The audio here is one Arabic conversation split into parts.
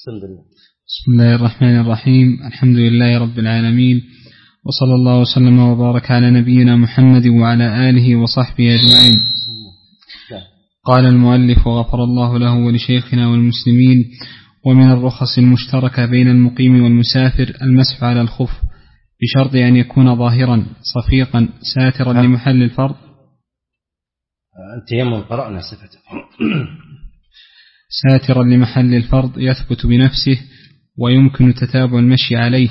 بسم الله الرحمن الرحيم. الحمد لله رب العالمين، وصلى الله وسلم وبارك على نبينا محمد وعلى آله وصحبه أجمعين. قال المؤلف غفر الله له ولشيخنا والمسلمين: ومن الرخص المشتركة بين المقيم والمسافر المسح على الخف بشرط أن يكون ظاهرا صفيقا ساترا لمحل الفرض. التيمم قرأنا صفته ساترا لمحل الفرض يثبت بنفسه ويمكن تتابع المشي عليه.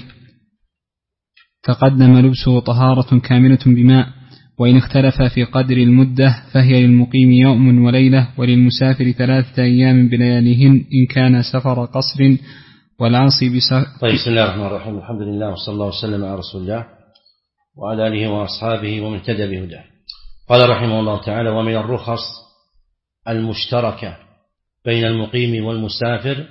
تقدم لبسه طهارة كاملة بماء، وإن اختلف في قدر المدة فهي للمقيم يوم وليلة، وللمسافر 3 أيام بلياليهن إن كان سفر قصر، والعاصي بسفر. طيب، بسم الله الرحمن الرحيم. الحمد لله وصلى الله وسلم على رسول الله وعلى آله وأصحابه ومن اهتدى بهداه. قال رحمه الله تعالى: ومن الرخص المشتركة بين المقيم والمسافر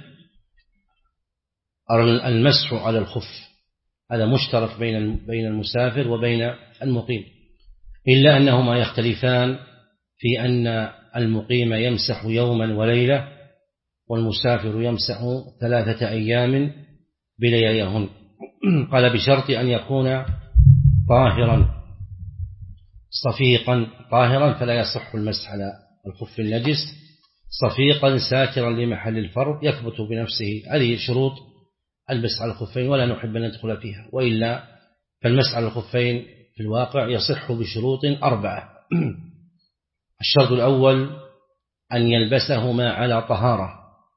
المسح على الخف. هذا مشترك بين المسافر وبين المقيم، إلا أنهما يختلفان في أن المقيم يمسح يوما وليلة، والمسافر يمسح 3 أيام بلياليهن. قال: بشرط أن يكون طاهرا صفيقا. طاهرا فلا يصح المسح على الخف النجس، صفيقا ساترا لمحل الفرض يثبت بنفسه. هذه شروط المسح على الخفين، ولا نحب أن ندخل فيها، وإلا فالمسح على الخفين في الواقع يصح بشروط 4. الشرط الأول أن يلبسهما على طهارة،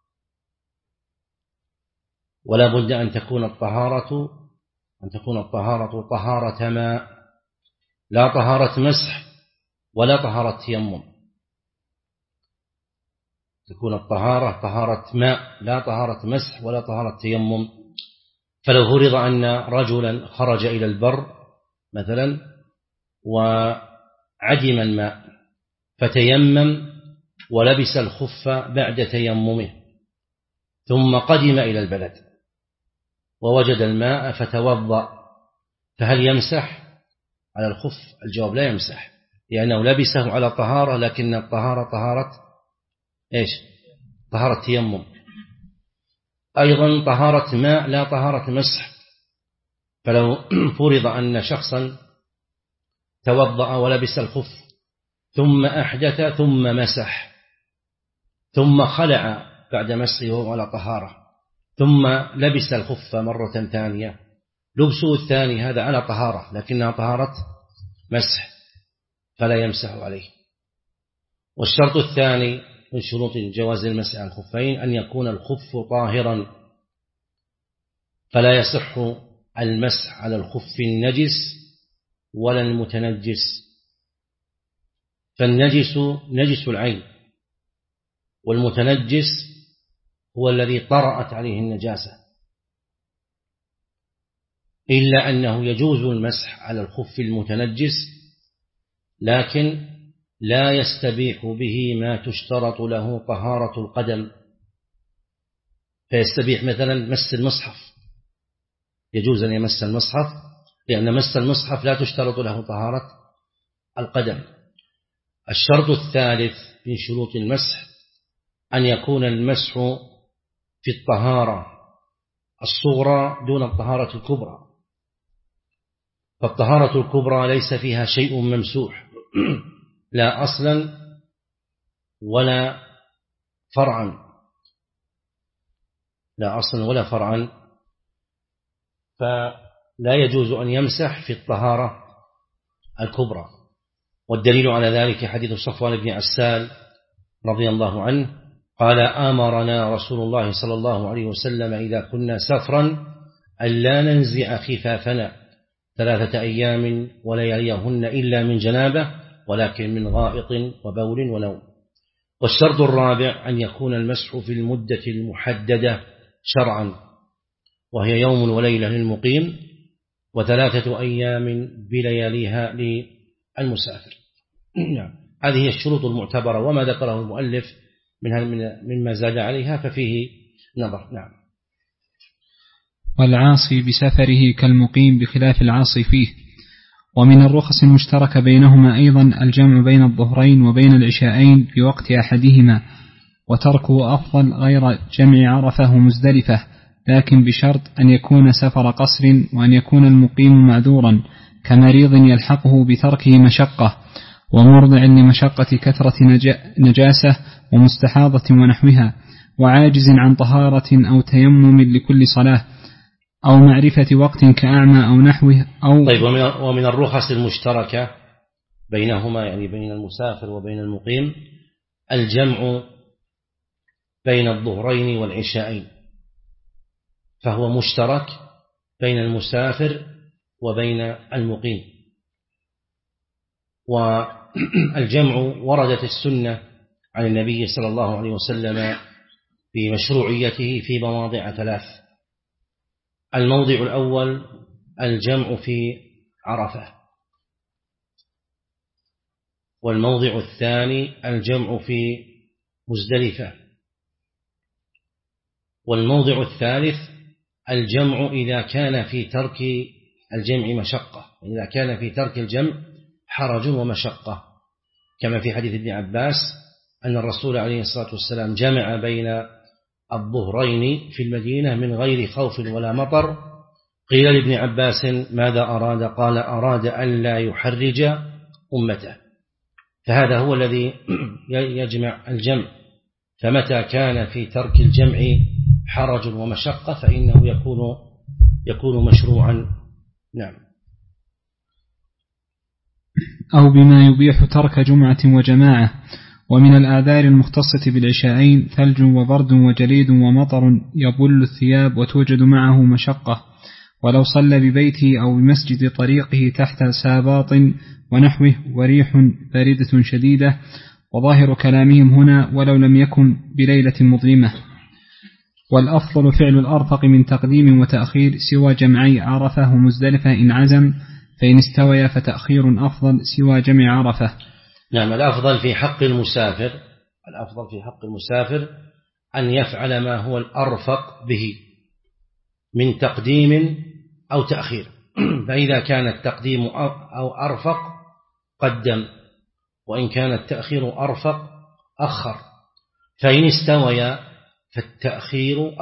ولا بد أن تكون الطهارة طهارة ماء، لا طهارة مسح ولا طهارة تيمم. تكون الطهارة طهارة ماء، لا طهارة مسح ولا طهارة تيمم. فلو فرض أن رجلا خرج إلى البر مثلا وعدم الماء فتيمم ولبس الخف بعد تيممه، ثم قدم إلى البلد ووجد الماء فتوضأ، فهل يمسح على الخف؟ الجواب: لا يمسح، لأنه لبسه على طهارة، لكن الطهارة طهارة إيش؟ طهارة تيمم. أيضا طهارة ماء لا طهارة مسح. فلو فرض أن شخصا توضأ ولبس الخف ثم أحدث ثم مسح ثم خلع بعد مسحه وهو على طهارة، ثم لبس الخف مرة ثانية، لبسه الثاني هذا على طهارة لكنها طهارة مسح، فلا يمسح عليه. والشرط الثاني من شروط جواز المسح على الخفين أن يكون الخف طاهرا، فلا يصح المسح على الخف النجس ولا المتنجس. فالنجس نجس العين، والمتنجس هو الذي طرأت عليه النجاسة، إلا أنه يجوز المسح على الخف المتنجس، لكن لا يستبيح به ما تشترط له طهارة القدم. فيستبيح مثلا مس المصحف، يجوز أن يمس المصحف، لأن مس المصحف لا تشترط له طهارة القدم. الشرط الثالث من شروط المسح أن يكون المسح في الطهارة الصغرى دون الطهارة الكبرى. فالطهارة الكبرى ليس فيها شيء ممسوح، لا أصلا ولا فرعا، لا أصلا ولا فرعا، فلا يجوز أن يمسح في الطهارة الكبرى. والدليل على ذلك حديث صفوان بن عسال رضي الله عنه قال: آمرنا رسول الله صلى الله عليه وسلم إذا كنا سفرا ألا ننزع خفافنا 3 أيام ولياليهن إلا من جنابه، ولكن من غائط وبول ونوم. والشرط الرابع أن يكون المسح في المدة المحددة شرعا، وهي يوم وليلة للمقيم و3 أيام بلياليها للمسافر. هذه هي الشروط المعتبرة، وما ذكره المؤلف مما زاد عليها ففيه نظر. نعم. والعاصي بسفره كالمقيم بخلاف العاصي فيه. ومن الرخص المشتركة بينهما أيضا الجمع بين الظهرين وبين العشاءين في وقت أحدهما، وتركه أفضل غير جمع عرفة ومزدلفة، لكن بشرط أن يكون سفر قصر، وأن يكون المقيم معذورا كمريض يلحقه بتركه مشقة، ومرضع لمشقة كثرة نجاسة ومستحاضة ونحوها، وعاجز عن طهارة أو تيمم لكل صلاة، أو معرفة وقت كأعمى أو نحوه أو طيب. ومن الرخص المشتركة بينهما، يعني بين المسافر وبين المقيم، الجمع بين الظهرين والعشاءين، فهو مشترك بين المسافر وبين المقيم. والجمع وردت السنة عن النبي صلى الله عليه وسلم بمشروعيته في مواضع 3. الموضع الأول الجمع في عرفة، والموضع الثاني الجمع في مزدلفة، والموضع الثالث الجمع إذا كان في ترك الجمع مشقة، إذا كان في ترك الجمع حرج ومشقة، كما في حديث ابن عباس أن الرسول عليه الصلاة والسلام جمع بين الظهرين في المدينة من غير خوف ولا مطر. قيل لابن عباس ماذا أراد؟ قال أراد أن لا يحرج أمته، فهذا هو الذي يجمع الجمع. فمتى كان في ترك الجمع حرج ومشقة فإنه يكون مشروعا. نعم. أو بما يبيح ترك جمعة وجماعة. ومن الآذار المختصة بالعشاءين ثلج وبرد وجليد ومطر يبل الثياب وتوجد معه مشقة، ولو صلى ببيته أو بمسجد طريقه تحت ساباط ونحوه وريح باردة شديدة. وظاهر كلامهم هنا ولو لم يكن بليلة مظلمة. والأفضل فعل الأرفق من تقديم وتأخير سوى جمعي عرفة ومزدلفة إن عزم، فإن استوي فتأخير أفضل سوى جمع عرفة. نعم. الأفضل في حق المسافر أن يفعل ما هو الأرفق به من تقديم أو تأخير، فإذا كان التقديم أو أرفق قدم، وإن كان التأخير أرفق أخر، فإن استوي فالتأخير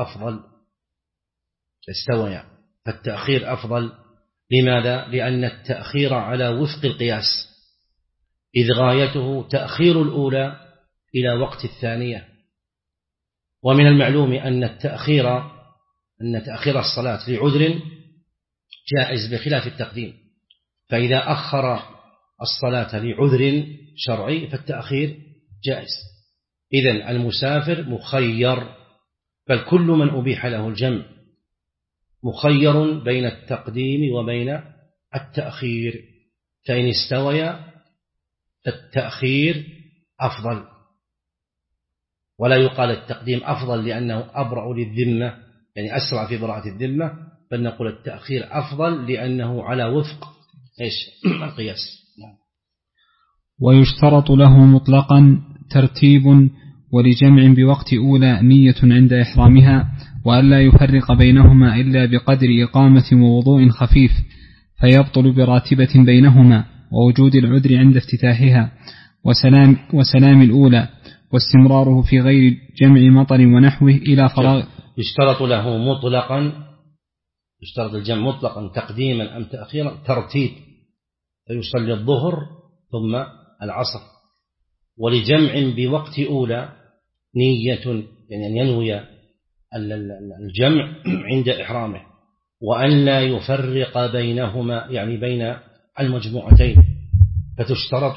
أفضل. لماذا؟ لأن التأخير على وفق القياس، إذ غايته تأخير الأولى إلى وقت الثانية. ومن المعلوم أن تأخير الصلاة لعذر جائز بخلاف التقديم، فإذا أخر الصلاة لعذر شرعي فالتأخير جائز. إذن المسافر مخير، بل كل من أبيح له الجمع مخير بين التقديم وبين التأخير، فإن استوي فالتأخير أفضل. ولا يقال التقديم أفضل لأنه أبرأ للذمة، يعني أسرع في براءة الذمة، بل نقول التأخير أفضل لأنه على وفق القياس. ويشترط له مطلقا ترتيب، ولجمع بوقت أولى نية عند إحرامها، وألا يفرق بينهما إلا بقدر إقامة ووضوء خفيف، فيبطل براتبة بينهما، ووجود العذر عند افتتاحها، وسلام الأولى، واستمراره في غير جمع مطر ونحوه إلى فراغ. يشترط الجمع مطلقا تقديما أم تأخيرا ترتيب، فيصلي الظهر ثم العصر. ولجمع بوقت أولى نية، يعني أن ينوي الجمع عند إحرامه، وأن لا يفرق بينهما، يعني بين المجموعتين، فتشترط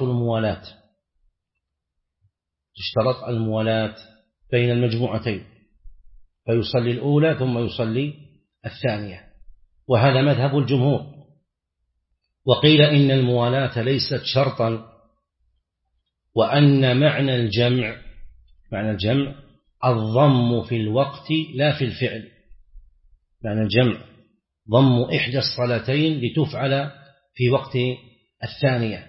الموالاة بين المجموعتين، فيصلي الأولى ثم يصلي الثانية، وهذا مذهب الجمهور. وقيل إن الموالاة ليست شرطا، وأن معنى الجمع الضم في الوقت لا في الفعل. معنى الجمع ضم إحدى الصلاتين لتفعل في وقت الثانية،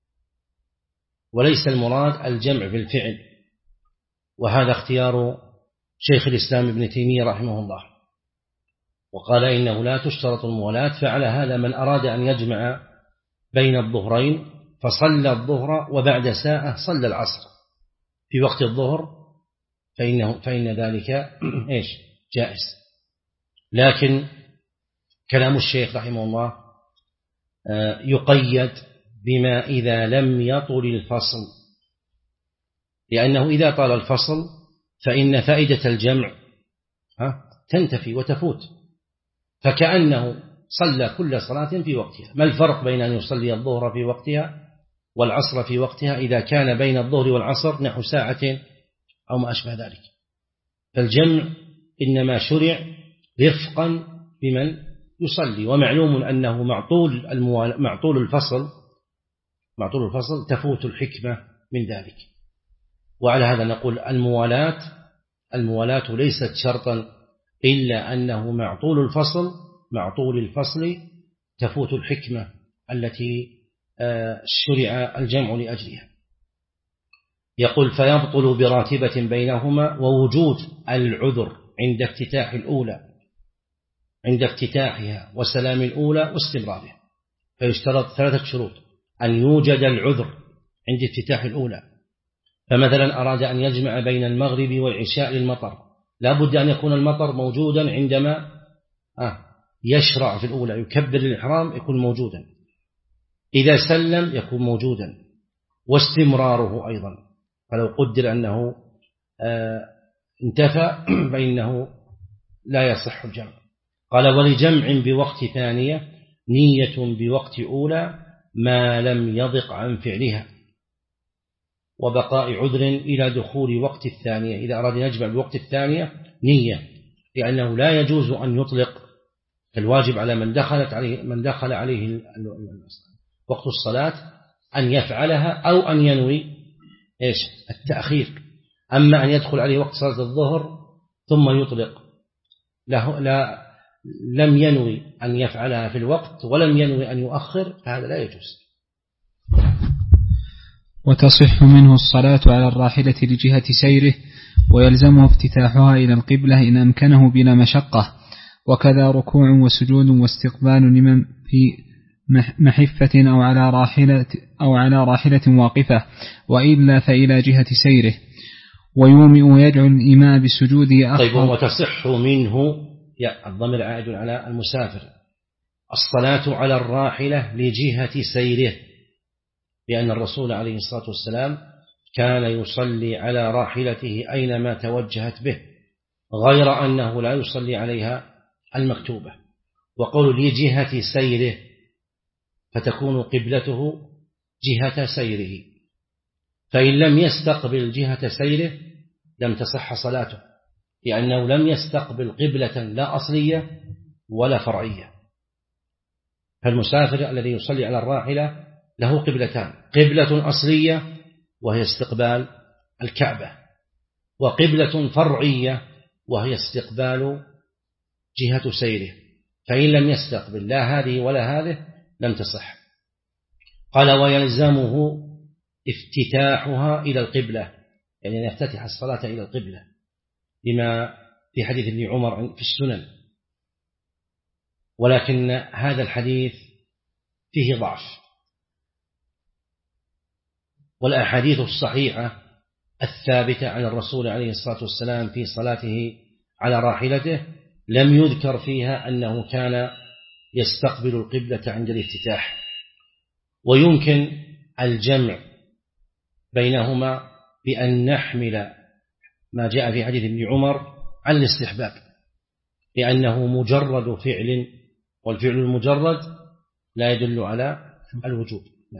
وليس المراد الجمع في الفعل. وهذا اختيار شيخ الإسلام ابن تيمية رحمه الله، وقال إنه لا تشترط الموالاة. فعلى هذا من أراد أن يجمع بين الظهرين فصلى الظهر وبعد ساعة صلى العصر في وقت الظهر، فإن ذلك إيش جائز. لكن كلام الشيخ رحمه الله يقيد بما إذا لم يطل الفصل، لأنه إذا طال الفصل فإن فائدة الجمع تنتفي وتفوت، فكأنه صلى كل صلاة في وقتها. ما الفرق بين أن يصلي الظهر في وقتها والعصر في وقتها إذا كان بين الظهر والعصر نحو ساعة أو ما أشبه ذلك؟ فالجمع إنما شرع رفقا بمن يصلي، ومعلوم أنه معطول الفصل تفوت الحكمة من ذلك. وعلى هذا نقول الموالاة ليست شرطا، إلا أنه معطول الفصل تفوت الحكمة التي شرع الجمع لأجلها. يقول فيبطل براتبة بينهما ووجود العذر عند افتتاحها وسلام الأولى واستمرارها. فيشترط 3 شروط: أن يوجد العذر عند افتتاح الأولى، فمثلا أراد أن يجمع بين المغرب والعشاء للمطر، لا بد أن يكون المطر موجودا عندما يشرع في الأولى، يكبر الإحرام يكون موجودا، إذا سلم يكون موجودا، واستمراره أيضا. فلو قدر أنه انتفى فإنه لا يصح الجمع. قال ولجمع بوقت ثانية نية بوقت أولى ما لم يضق عن فعلها، وبقاء عذر إلى دخول وقت الثانية. إذا أراد يجمع بوقت الثانية نية، لأنه لا يجوز أن يطلق الواجب على من دخل عليه وقت الصلاة أن يفعلها أو أن ينوي التأخير. أما أن يدخل عليه وقت صلاة الظهر ثم يطلق لم ينوي أن يفعلها في الوقت ولم ينوي أن يؤخر، هذا لا يجوز. وتصح منه الصلاة على الراحلة لجهة سيره، ويلزمه افتتاحها إلى القبلة إن أمكنه بلا مشقة، وكذا ركوع وسجود واستقبال لمن في محفة أو على راحلة واقفة، وإلا فإلى جهة سيره. ويومئ ويدعو الإمام بالسجود طيب. وتصح منه الضمير عائد على المسافر. الصلاة على الراحلة لجهة سيره، لأن الرسول عليه الصلاة والسلام كان يصلي على راحلته أينما توجهت به، غير أنه لا يصلي عليها المكتوبة. وقول لجهة سيره فتكون قبلته جهة سيره، فإن لم يستقبل جهة سيره لم تصح صلاته، لأنه لم يستقبل قبلة لا أصلية ولا فرعية. فالمسافر الذي يصلي على الراحلة له قبلتان: قبلة أصلية وهي استقبال الكعبة، وقبلة فرعية وهي استقبال جهة سيره. فإن لم يستقبل لا هذه ولا هذه لم تصح. قال ويلزمه افتتاحها إلى القبلة، يعني أن يفتتح الصلاة إلى القبلة، لما في حديث ابن عمر في السنن. ولكن هذا الحديث فيه ضعف، والأحاديث الصحيحة الثابتة عن الرسول عليه الصلاة والسلام في صلاته على راحلته لم يذكر فيها أنه كان يستقبل القبلة عند الافتتاح. ويمكن الجمع بينهما بأن نحمل ما جاء في حديث ابن عمر عن الاستحباب، لأنه مجرد فعل، والفعل المجرد لا يدل على الوجوب.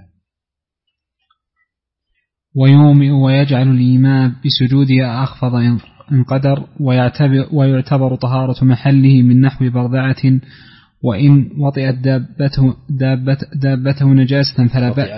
ويومئ ويجعل الإمام بسجوده أخفض إن قدر، ويعتبر طهارة محله من نحو برذعة، وإن وطئت دابته نجاسة فلا بأس،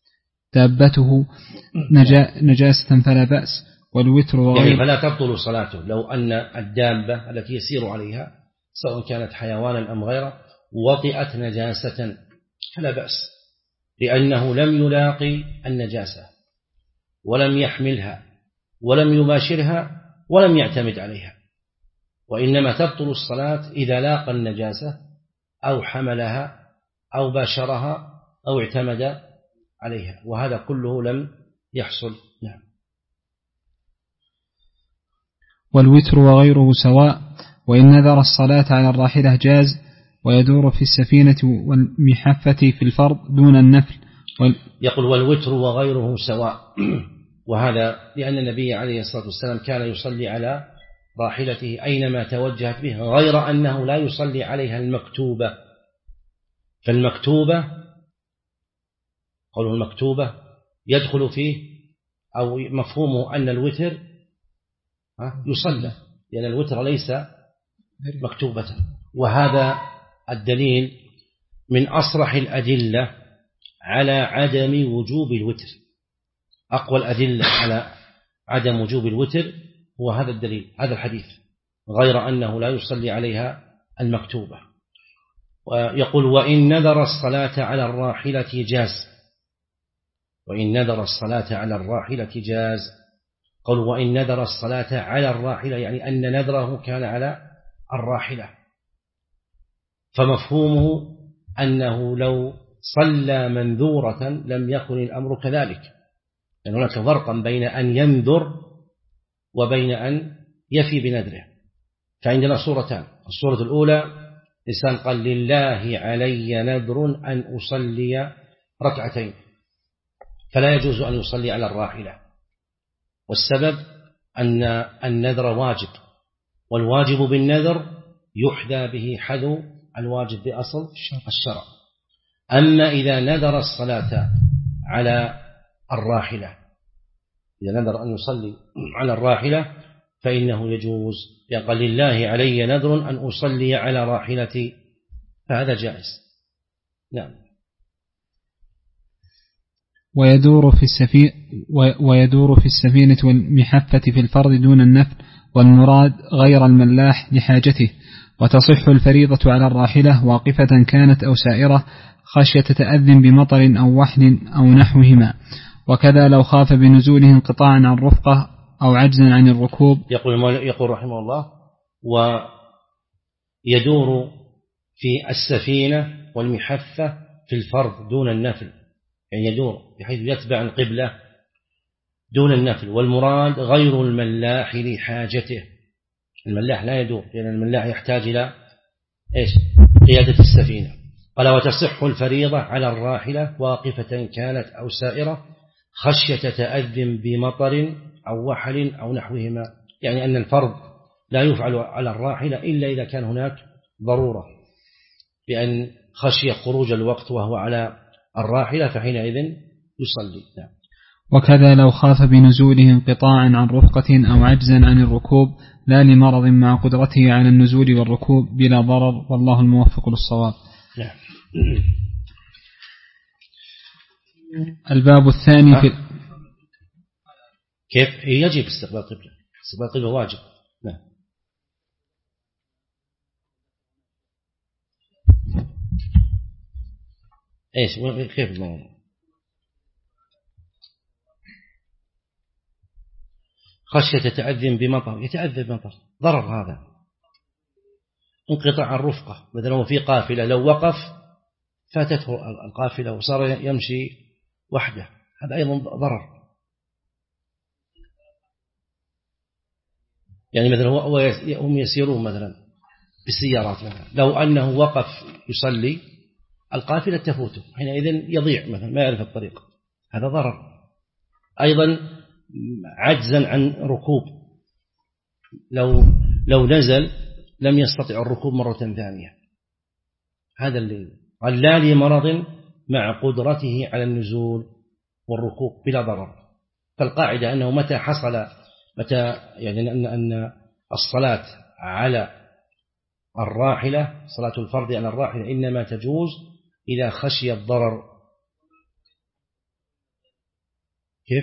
نجاسة فلا بأس. والوتر يعني فلا تبطل صلاته لو أن الدابة التي يسير عليها سواء كانت حيوانا أم غيره وطئت نجاسة فلا بأس، لأنه لم يلاقي النجاسة ولم يحملها ولم يباشرها ولم يعتمد عليها، وإنما تبطل الصلاة إذا لاقى النجاسة أو حملها أو باشرها أو اعتمد عليها، وهذا كله لم يحصل. نعم. والوتر وغيره سواء، وإن نذر الصلاة على الراحلة جاز، ويدور في السفينة والمحفة في الفرض دون النفل. يقول والوتر وغيره سواء وهذا لأن النبي عليه الصلاة والسلام كان يصلي على راحلته أينما توجهت به، غير أنه لا يصلي عليها المكتوبة. فالمكتوبة قوله المكتوبة يدخل فيه أو مفهومه أن الوتر يصلى، لأن الوتر ليس مكتوبة. وهذا الدليل من أصرح الأدلة على عدم وجوب الوتر. أقوى الأدلة على عدم وجوب الوتر هو هذا الدليل، هذا الحديث، غير أنه لا يصلي عليها المكتوبة. ويقول وإن نذر الصلاة على الراحلة جاز، وإن نذر الصلاة على الراحلة جاز. قل وإن نذر الصلاة على الراحلة يعني أن نذره كان على الراحلة، فمفهومه أنه لو صلى منذورة لم يكن الأمر كذلك، لأن هناك فرقا بين أن ينذر وبين أن يفي بنذره. فعندنا صورتان، الصورة الأولى إنسان قال لله علي نذر أن أصلي ركعتين، فلا يجوز أن يصلي على الراحلة، والسبب أن النذر واجب، والواجب بالنذر يحدى به حذو الواجب بأصل الشرع. أما إذا نذر الصلاة على الراحلة، إذا نذر أن يصلي على الراحلة فإنه يجوز، يقول لله علي نذر أن أصلي على راحلتي، فهذا جائز. نعم. ويدور في السفينة والمحفة في الفرض دون النفل، والمراد غير الملاح لحاجته، وتصح الفريضة على الراحلة واقفة كانت أو سائرة خشية تأذن بمطر أو وحل أو نحوهما، وكذا لو خاف بنزوله انقطاعا عن رفقة أو عجزا عن الركوب. يقول رحمه الله ويدور في السفينة والمحفة في الفرض دون النفل، يعني يدور بحيث يتبع القبلة دون النفل، والمراد غير الملاح لحاجته. الملاح لا يدور، لأن الملاح يحتاج إلى قيادة السفينة. قال وتصح الفريضة على الراحلة واقفة كانت أو سائرة خشية تأذن بمطر أو وحل أو نحوهما، يعني أن الفرض لا يفعل على الراحلة إلا إذا كان هناك ضرورة، لأن خشية خروج الوقت وهو على الراحلة فحينئذ يصلي. وكذا لو خاف بنزوله انقطاعا عن رفقة أو عجزا عن الركوب لا لمرض مع قدرته على النزول والركوب بلا ضرر، والله الموفق للصواب. الباب الثاني في كيف يجب استقبال القبلة؟ استقبال القبلة واجب. نعم. كيف الموضوع؟ خشية تتأذن بمطر، يتأذن بمطر ضرر، هذا انقطاع الرفقة. مثلا هو في قافلة لو وقف فاتته القافلة وصار يمشي وحده، هذا أيضا ضرر. يعني مثلا هم يسيرون مثلا بالسيارات، مثلا لو أنه وقف يصلي القافلة تفوته، حينئذ يضيع مثلا ما يعرف الطريق، هذا ضرر. أيضا عجزا عن ركوب، لو نزل لم يستطع الركوب مرة ثانية، هذا اللي قال لا لمرض مع قدرته على النزول والركوب بلا ضرر. فالقاعدة أنه متى يعني أن الصلاة على الراحلة، صلاة الفرض على الراحلة إنما تجوز إذا خشي الضرر. كيف؟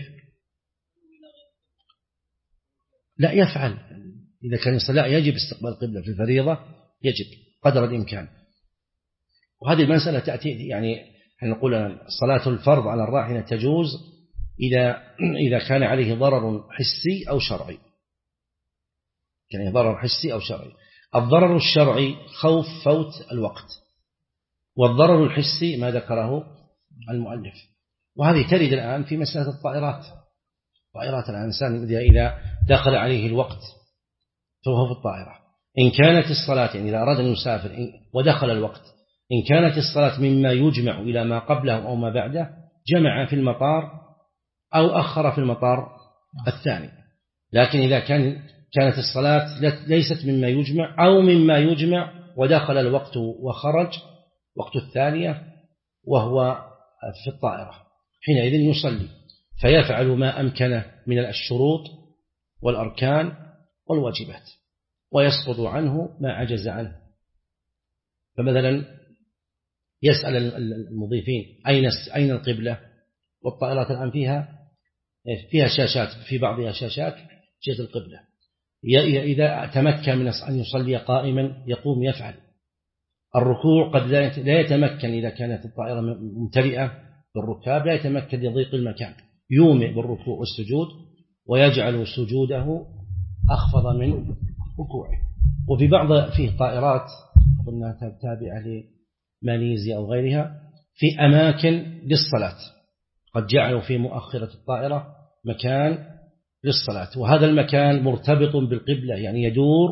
لا يفعل، إذا كان الصلاة يجب استقبال القبلة في الفريضة، يجب قدر الإمكان. وهذه المسألة تأتي يعني نقول صلاة الفرض على الراحلة تجوز إذا كان عليه ضرر حسي أو شرعي، يعني ضرر حسي أو شرعي. الضرر الشرعي خوف فوت الوقت، والضرر الحسي ما ذكره المؤلف. وهذه ترد الآن في مسألة الطائرات. طائرات الإنسان إذا دخل عليه الوقت فهو في الطائرة. إن كانت الصلاة يعني إذا أراد أن يسافر ودخل الوقت، إن كانت الصلاة مما يجمع إلى ما قبله أو ما بعده جمع في المطار أو أخر في المطار الثاني. لكن إذا كانت الصلاة ليست مما يجمع أو مما يجمع ودخل الوقت وخرج وقت الثانية وهو في الطائرة، حينئذ يصلي فيفعل ما أمكنه من الشروط والأركان والواجبات ويسقط عنه ما عجز عنه. فمثلا يسأل المضيفين أين القبلة، والطائرات الآن فيها شاشات، في بعضها شاشات جهة القبلة. إذا تمكن من أن يصلي قائما يقوم يفعل. الركوع قد لا يتمكن إذا كانت الطائرة ممتلئة بالركاب، لا يتمكن لضيق المكان، يومئ بالركوع والسجود ويجعل سجوده أخفض من ركوعه. وفي بعض فيه طائرات قلنا تابعة لماليزيا أو غيرها في أماكن للصلاة، قد جعلوا في مؤخرة الطائرة مكان للصلاة، وهذا المكان مرتبط بالقبلة يعني يدور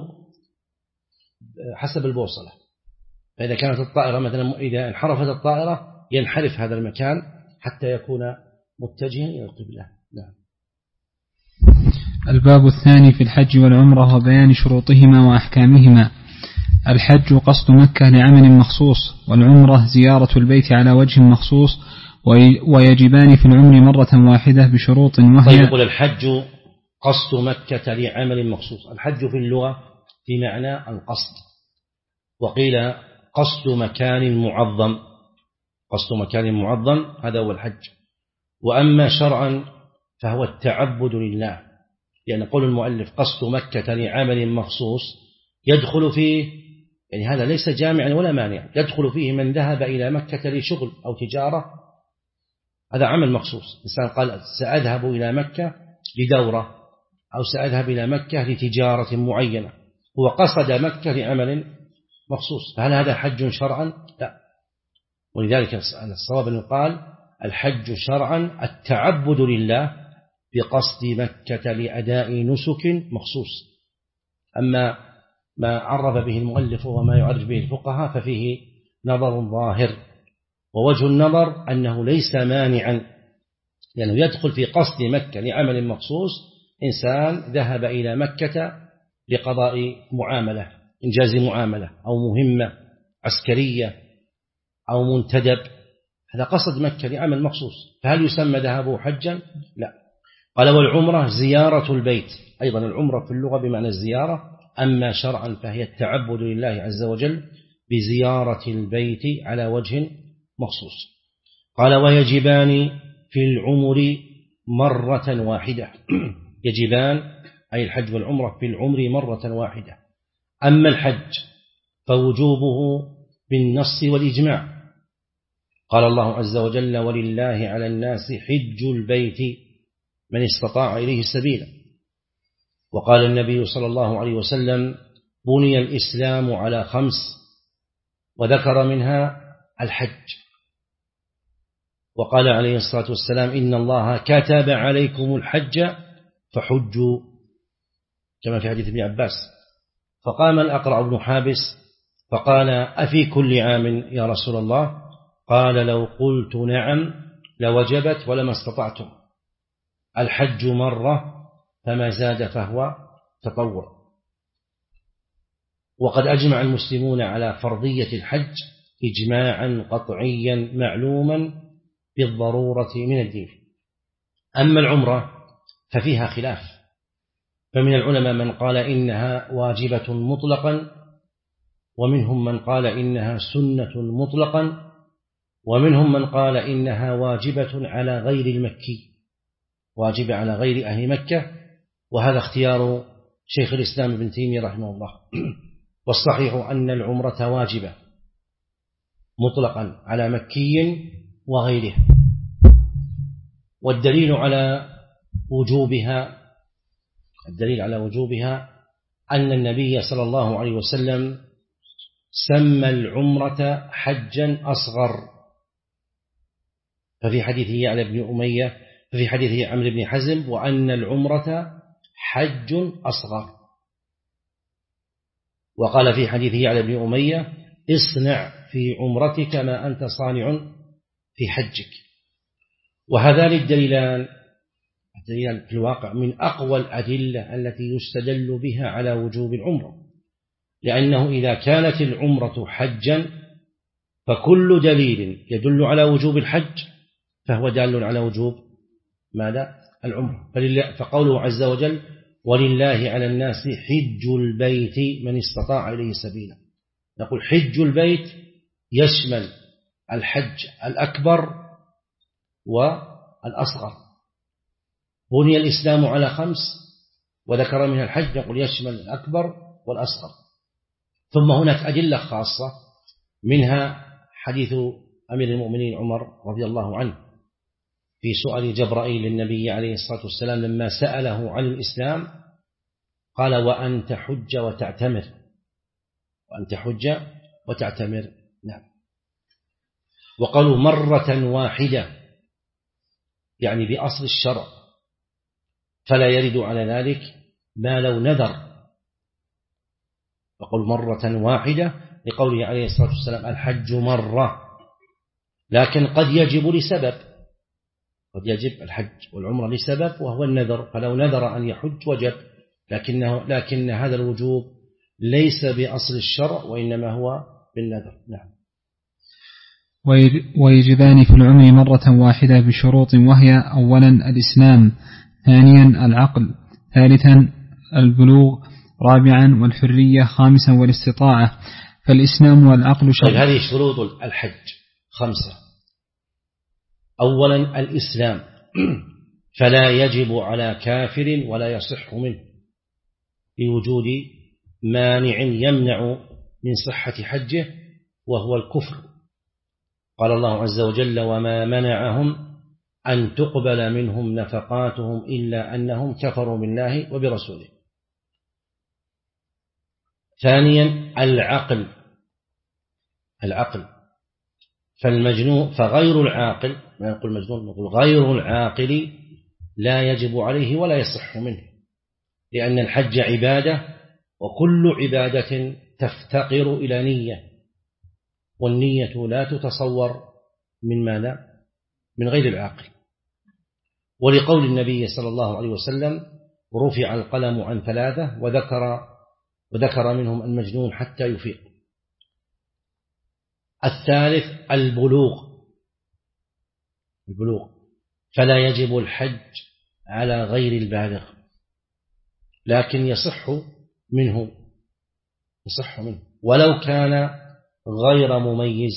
حسب البوصلة. فإذا كانت الطائرة مثلا إذا انحرفت الطائرة ينحرف هذا المكان حتى يكون متجها إلى القبلة. نعم. الباب الثاني في الحج والعمرة وبيان شروطهما وأحكامهما. الحج قصد مكة لعمل مخصوص، والعمرة زيارة البيت على وجه مخصوص، ويجبان في العمر مرة واحدة بشروط وهي. طيب، يقول الحج قصد مكة لعمل مخصوص. الحج في اللغة في معنى القصد، وقيل قصد مكان معظم، قصد مكان معظم هذا هو الحج. وأما شرعا فهو التعبد لله، يعني قول المؤلف قصد مكة لعمل مخصوص يدخل فيه، يعني هذا ليس جامعا ولا مانع، يدخل فيه من ذهب إلى مكة لشغل أو تجارة، هذا عمل مخصوص. إنسان قال سأذهب إلى مكة لدورة أو سأذهب إلى مكة لتجارة معينة، هو قصد مكة لعمل مخصوص، فهل هذا حج شرعا؟ لا. ولذلك الصواب أن يقال الحج شرعا التعبد لله بقصد مكة لأداء نسك مخصوص. أما ما عرف به المؤلف وما يعرف به الفقهاء ففيه نظر ظاهر، ووجه النظر أنه ليس مانعا، لأنه يدخل في قصد مكة لعمل مخصوص. إنسان ذهب إلى مكة لقضاء معاملة، إنجاز معاملة أو مهمة عسكرية أو منتدب، هذا قصد مكة لعمل مخصوص، فهل يسمى ذهابه حجا؟ لا. قال والعمرة زيارة البيت، أيضا العمرة في اللغة بمعنى الزيارة، أما شرعا فهي التعبد لله عز وجل بزيارة البيت على وجه مخصوص. قال ويجبان في العمر مرة واحدة، يجبان أي الحج والعمرة في العمر مرة واحدة. أما الحج فوجوبه بالنص والإجماع، قال الله عز وجل ولله على الناس حج البيت من استطاع إليه سبيلا. وقال النبي صلى الله عليه وسلم بني الإسلام على 5، وذكر منها الحج. وقال عليه الصلاة والسلام إن الله كتب عليكم الحج فحجوا، كما في حديث ابن عباس. فقام الأقرع بن حابس فقال أفي كل عام يا رسول الله؟ قال لو قلت نعم لوجبت ولما استطعتم. الحج مرة فما زاد فهو تطوع. وقد أجمع المسلمون على فرضية الحج إجماعا قطعيا معلوما بالضرورة من الدين. أما العمرة ففيها خلاف، فمن العلماء من قال إنها واجبة مطلقا، ومنهم من قال إنها سنة مطلقا، ومنهم من قال إنها واجبة على غير المكي، واجبة على غير أهل مكة، وهذا اختيار شيخ الإسلام ابن تيمية رحمه الله. والصحيح أن العمرة واجبة مطلقا على مكي وغيره. والدليل على وجوبها أن النبي صلى الله عليه وسلم سمى العمرة حجا أصغر، ففي حديثه يعلى بن أمية ففي حديثه عمرو بن حزم وأن العمرة حج أصغر. وقال في حديثه على ابن أمية: اصنع في عمرتك ما أنت صانع في حجك. وهذان الدليلان في الواقع من أقوى الأدلة التي يستدل بها على وجوب العمرة، لأنه إذا كانت العمرة حجا فكل دليل يدل على وجوب الحج فهو دال على وجوب ماذا؟ العمرة. فقوله عز وجل: ولله على الناس حج البيت من استطاع إليه سبيلا. نقول حج البيت يشمل الحج الأكبر والأصغر. بني الإسلام على 5 وذكر منها الحج، نقول يشمل الأكبر والأصغر. ثم هناك أدلة خاصة، منها حديث أمير المؤمنين عمر رضي الله عنه في سؤال جبرائيل للنبي عليه الصلاة والسلام لما سأله عن الإسلام، قال: وأن تحج وتعتمر. وأن تحج وتعتمر. نعم. وقالوا مرة واحدة، يعني بأصل الشرع، فلا يرد على ذلك ما لو نذر. وقالوا مرة واحدة لقوله عليه الصلاة والسلام: الحج مرة، لكن قد يجب لسبب، قد يجب الحج والعمرة لسبب وهو النذر، فلو نذر أن يحج وجب، لكن هذا الوجوب ليس بأصل الشرع وإنما هو بالنذر. نعم. ويجبان في العمر مرة واحدة بشروط، وهي: أولا الإسلام، ثانيا العقل، ثالثا البلوغ، رابعا والحرية، خامسا والاستطاعة. فالإسلام والعقل شرط. هذه شروط الحج 5. أولا الإسلام، فلا يجب على كافر ولا يصح منه لوجود مانع يمنع من صحة حجه وهو الكفر. قال الله عز وجل: وما منعهم أن تقبل منهم نفقاتهم إلا أنهم كفروا بالله وبرسوله. ثانيا العقل، فغير العاقل، ما نقول مجنون، نقول غير العاقل لا يجب عليه ولا يصح منه، لأن الحج عبادة، وكل عبادة تفتقر إلى نية، والنية لا تتصور من ماذا؟ من غير العاقل. ولقول النبي صلى الله عليه وسلم: رفع القلم عن 3 وذكر منهم المجنون حتى يفيق. الثالث البلوغ، فلا يجب الحج على غير البالغ، لكن يصح منه ولو كان غير مميز،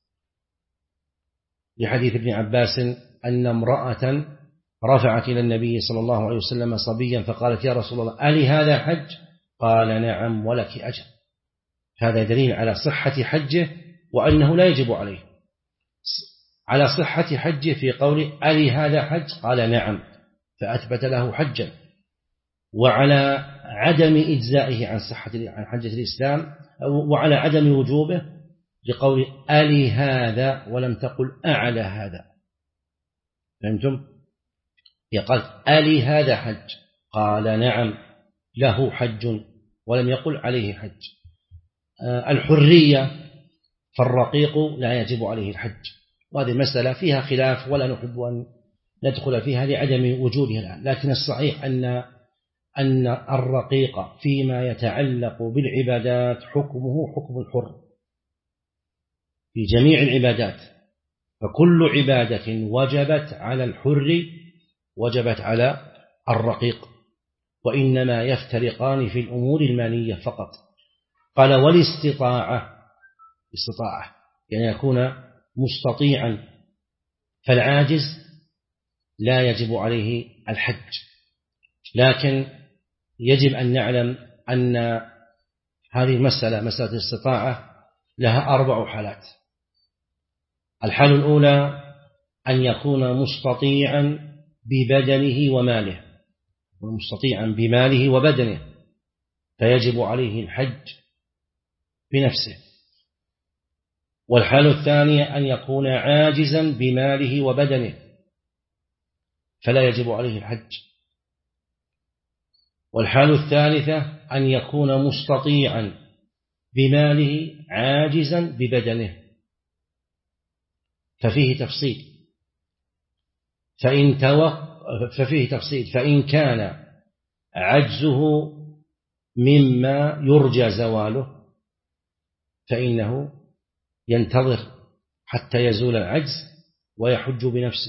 لحديث ابن عباس أن امرأة رفعت إلى النبي صلى الله عليه وسلم صبيا فقالت: يا رسول الله، ألي هذا حج؟ قال: نعم ولك أجر. هذا دليل على صحة حجه وأنه لا يجب عليه، على صحة حجه في قوله: ألي هذا حج؟ قال: نعم، فأثبت له حجا. وعلى عدم إجزائه عن حجة الإسلام، وعلى عدم وجوبه لقول: ألي هذا، ولم تقل أعلى هذا. فهمتم؟ يقول: ألي هذا حج؟ قال: نعم له حج، ولم يقل عليه حج. الحرية، فالرقيق لا يجب عليه الحج، وهذه مسألة فيها خلاف ولا نحب أن ندخل فيها لعدم وجودها الآن، لكن الصحيح أن الرقيق فيما يتعلق بالعبادات حكمه حكم الحر في جميع العبادات، فكل عبادة وجبت على الحر وجبت على الرقيق، وإنما يفترقان في الأمور المالية فقط. قال: والاستطاعة، يعني يكون مستطيعا، فالعاجز لا يجب عليه الحج، لكن يجب أن نعلم أن هذه مسألة الاستطاعة لها 4 حالات. الحالة الأولى أن يكون مستطيعا ببدنه وماله، مستطيعا بماله وبدنه، فيجب عليه الحج بنفسه. والحالة الثانية أن يكون عاجزا بماله وبدنه، فلا يجب عليه الحج. والحالة الثالثة أن يكون مستطيعا بماله عاجزا ببدنه، ففيه تفصيل فإن كان عجزه مما يرجى زواله فإنه ينتظر حتى يزول العجز ويحج بنفسه،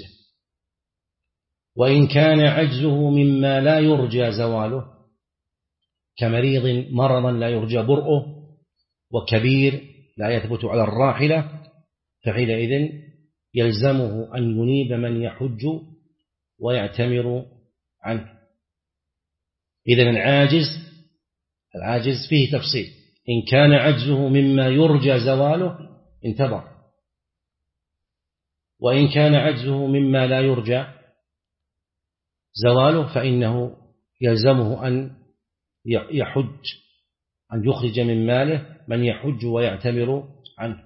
وإن كان عجزه مما لا يرجى زواله كمريض مرضا لا يرجى برؤه وكبير لا يثبت على الراحلة فحينئذ يلزمه أن ينيب من يحج ويعتمر عنه. إذن العاجز فيه تفصيل، إن كان عجزه مما يرجى زواله انتظر، وإن كان عجزه مما لا يرجى زواله فإنه يلزمه أن يحج، أن يخرج من ماله من يحج ويعتمر عنه.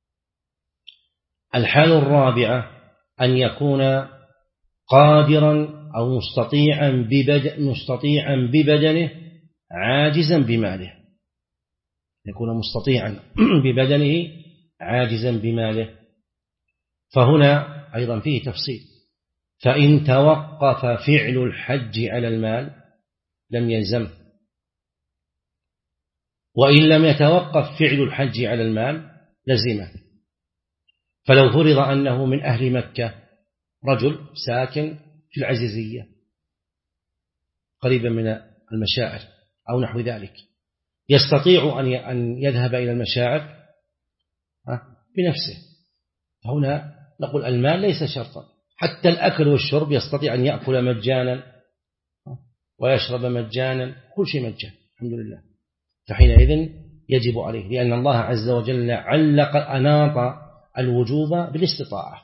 الحال الرابعة أن يكون قادرا أو مستطيعا ببدنه عاجزا بماله، يكون مستطيعا ببدنه عاجزا بماله، فهنا أيضا فيه تفصيل، فإن توقف فعل الحج على المال لم يلزمه، وإن لم يتوقف فعل الحج على المال لزمه. فلو فرض أنه من أهل مكة رجل ساكن في العزيزية قريبا من المشاعر أو نحو ذلك، يستطيع أن يذهب إلى المشاعر بنفسه، هنا نقول المال ليس شرطا، حتى الأكل والشرب يستطيع أن يأكل مجانا ويشرب مجانا، كل شيء مجانا الحمد لله، فحينئذ يجب عليه، لأن الله عز وجل علق أناط الوجوب بالاستطاعة،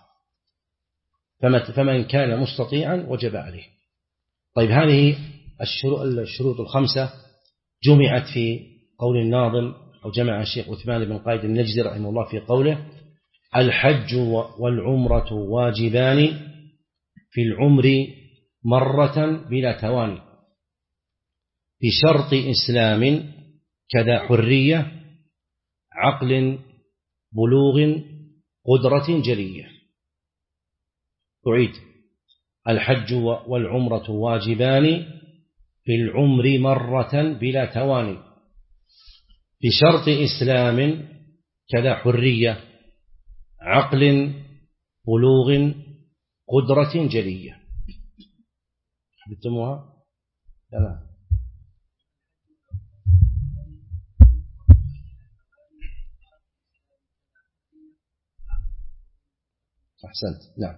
فمن كان مستطيعا وجب عليه. طيب هذه الشروط الخمسة جمعت في قول الناظم، أو جمع الشيخ عثمان بن قايد النجدي رحمه الله في قوله: الحج والعمرة واجبان في العمر مرة بلا تواني، بشرط إسلام كذا حرية عقل بلوغ قدرة جلية. أعيد: الحج والعمرة واجبان في العمر مرة بلا تواني، بشرط إسلام كذا حرية عقل بلوغ قدرة جلية. حدثتموها؟ تمام. أحسنت. نعم.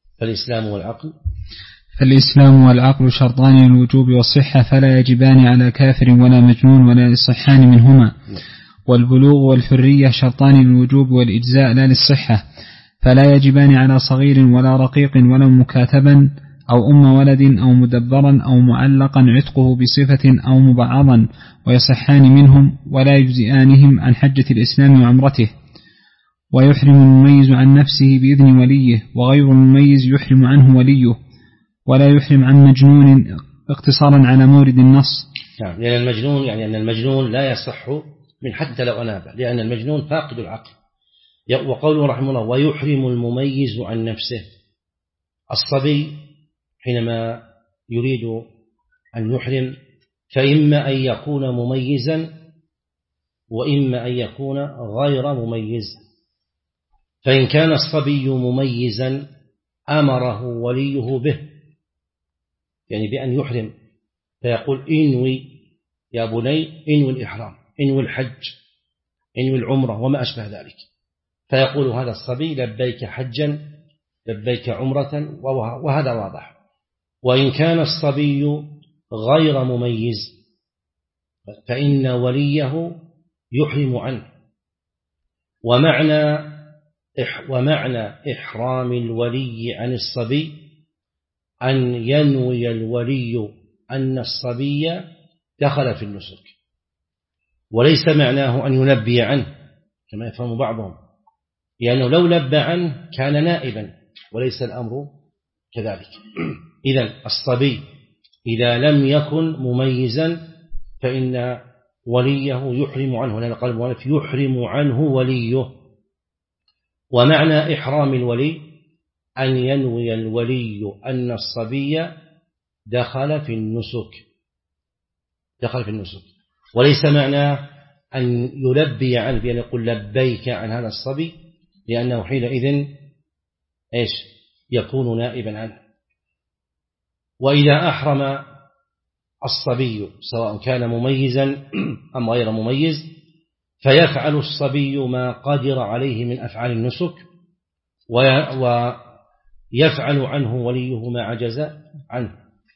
فالإسلام والعقل شرطان للوجوب والصحة، فلا يجبان على كافر ولا مجنون ولا يصحان منهما. والبلوغ والحرية شرطان للوجوب والإجزاء لا للصحة، فلا يجبان على صغير ولا رقيق ولا مكاتبا أو ولد أو مدبرا أو معلقا عتقه بصفة أو مبعضا، ويصحان منهم ولا يجزئانهم عن حجة الإسلام وعمرته. ويحرم المميز عن نفسه بإذن وليه، وغير المميز يحرم عنه وليه، ولا يحرم عن مجنون اقتصارا على مورد النص. نعم، لأن المجنون أن المجنون لا يصح من حتى لو أناب، لأن المجنون فاقد العقل. وقوله رحمه الله: ويحرم المميز عن نفسه. الصبي حينما يريد أن يحرم فإما أن يكون مميزا وإما أن يكون غير مميز. فإن كان الصبي مميزا أمره وليه به، يعني بأن يحرم، فيقول: إنوي يا بني، إنوي الإحرام، إنوي الحج، إنوي العمرة وما أشبه ذلك، فيقول هذا الصبي: لبيك حجا لبيك عمرة، وهذا واضح. وإن كان الصبي غير مميز فإن وليه يحرم عنه. ومعنى إحرام الولي عن الصبي أن ينوي الولي أن الصبي دخل في النسك، وليس معناه أن ينبي عنه كما يفهم بعضهم، لأنه لو لبى عنه كان نائبا، وليس الأمر كذلك. إذن الصبي إذا لم يكن مميزا فإن وليه يحرم عنه، لأن قال المؤلف يحرم عنه وليه. ومعنى إحرام الولي أن ينوي الولي أن الصبي دخل في النسك، وليس معناه أن يلبي عنه بأن يقول لبيك عن هذا الصبي، لأنه حينئذ يكون نائبا عنه. وإذا أحرم الصبي سواء كان مميزا أم غير مميز، فيفعل الصبي ما قدر عليه من أفعال النسك، ويفعل عنه وليه ما عجز عنه.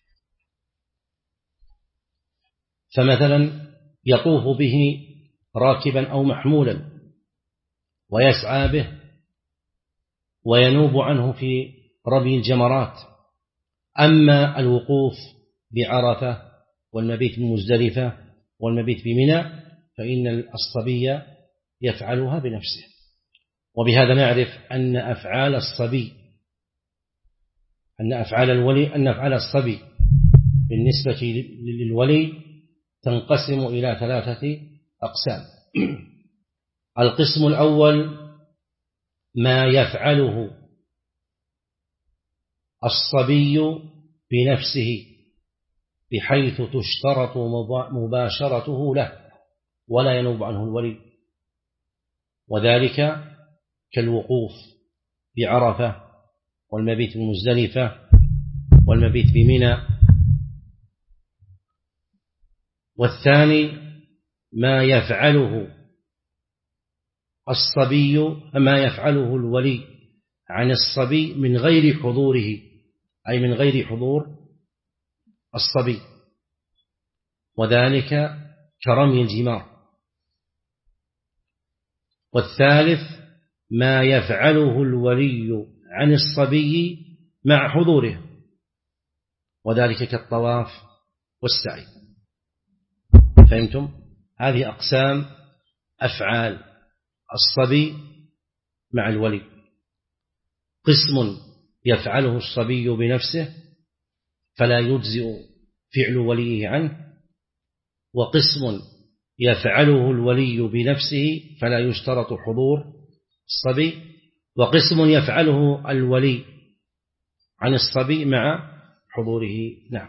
فمثلا يطوف به راكبا أو محمولا ويسعى به وينوب عنه في رمي الجمرات. أما الوقوف بعرفة والمبيت بمزدلفة والمبيت بمنى فإن الصبي يفعلها بنفسه. وبهذا نعرف أن أفعال الصبي بالنسبة للولي تنقسم إلى 3 أقسام. القسم الأول ما يفعله الصبي بنفسه بحيث تشترط مباشرته له ولا ينوب عنه الولي، وذلك كالوقوف بعرفة والمبيت بمزدلفة والمبيت بمنى. والثاني ما يفعله الولي عن الصبي من غير حضوره، أي من غير حضور الصبي، وذلك كرمي الجمار. والثالث ما يفعله الولي عن الصبي مع حضوره، وذلك كالطواف والسعي. فهمتم؟ هذه أقسام أفعال الصبي مع الولي. قسم يفعله الصبي بنفسه فلا يجزئ فعل وليه عنه، وقسم يفعله الولي بنفسه فلا يشترط حضور الصبي، وقسم يفعله الولي عن الصبي مع حضوره. نعم.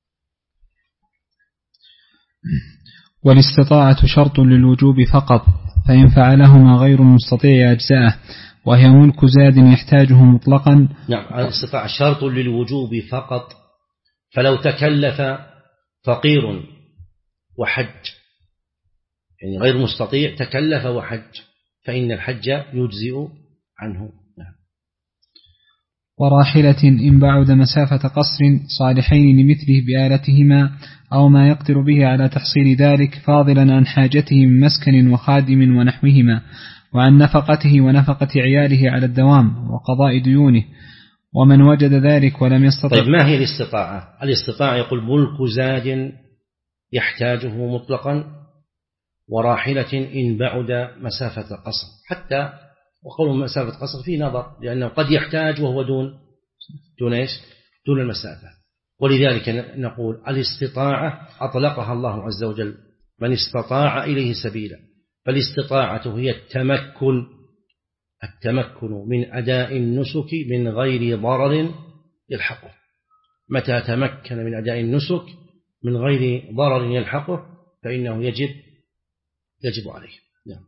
والاستطاعة شرط للوجوب فقط، فإن فعلهما غير المستطيع أجزاءه، وهي ملك زاد يحتاجه مطلقا. نعم، الاستطاعة شرط للوجوب فقط، فلو تكلف فقير وحج، يعني غير مستطيع تكلف وحج، فإن الحج يجزئ عنه. نعم. وراحلة إن بعد مسافة قصر صالحين لمثله بآلتهما أو ما يقدر به على تحصيل ذلك، فاضلا عن حاجته من مسكن وخادم ونحوهما، وعن نفقته ونفقة عياله على الدوام وقضاء ديونه. ومن وجد ذلك ولم يستطع. طيب، ما هي الاستطاعة؟ الاستطاعة يقول ملك زاد يحتاجه مطلقا، وراحلة إن بعد مسافة قصر. حتى وقول مسافة قصر فيه نظر، لأنه قد يحتاج وهو دون المسافة. ولذلك نقول الاستطاعة أطلقها الله عز وجل من استطاع إليه سبيلا، فالاستطاعة هي التمكن من أداء النسك من غير ضرر يلحقه. متى تمكن من أداء النسك من غير ضرر يلحقه فإنه يجب عليه. نعم.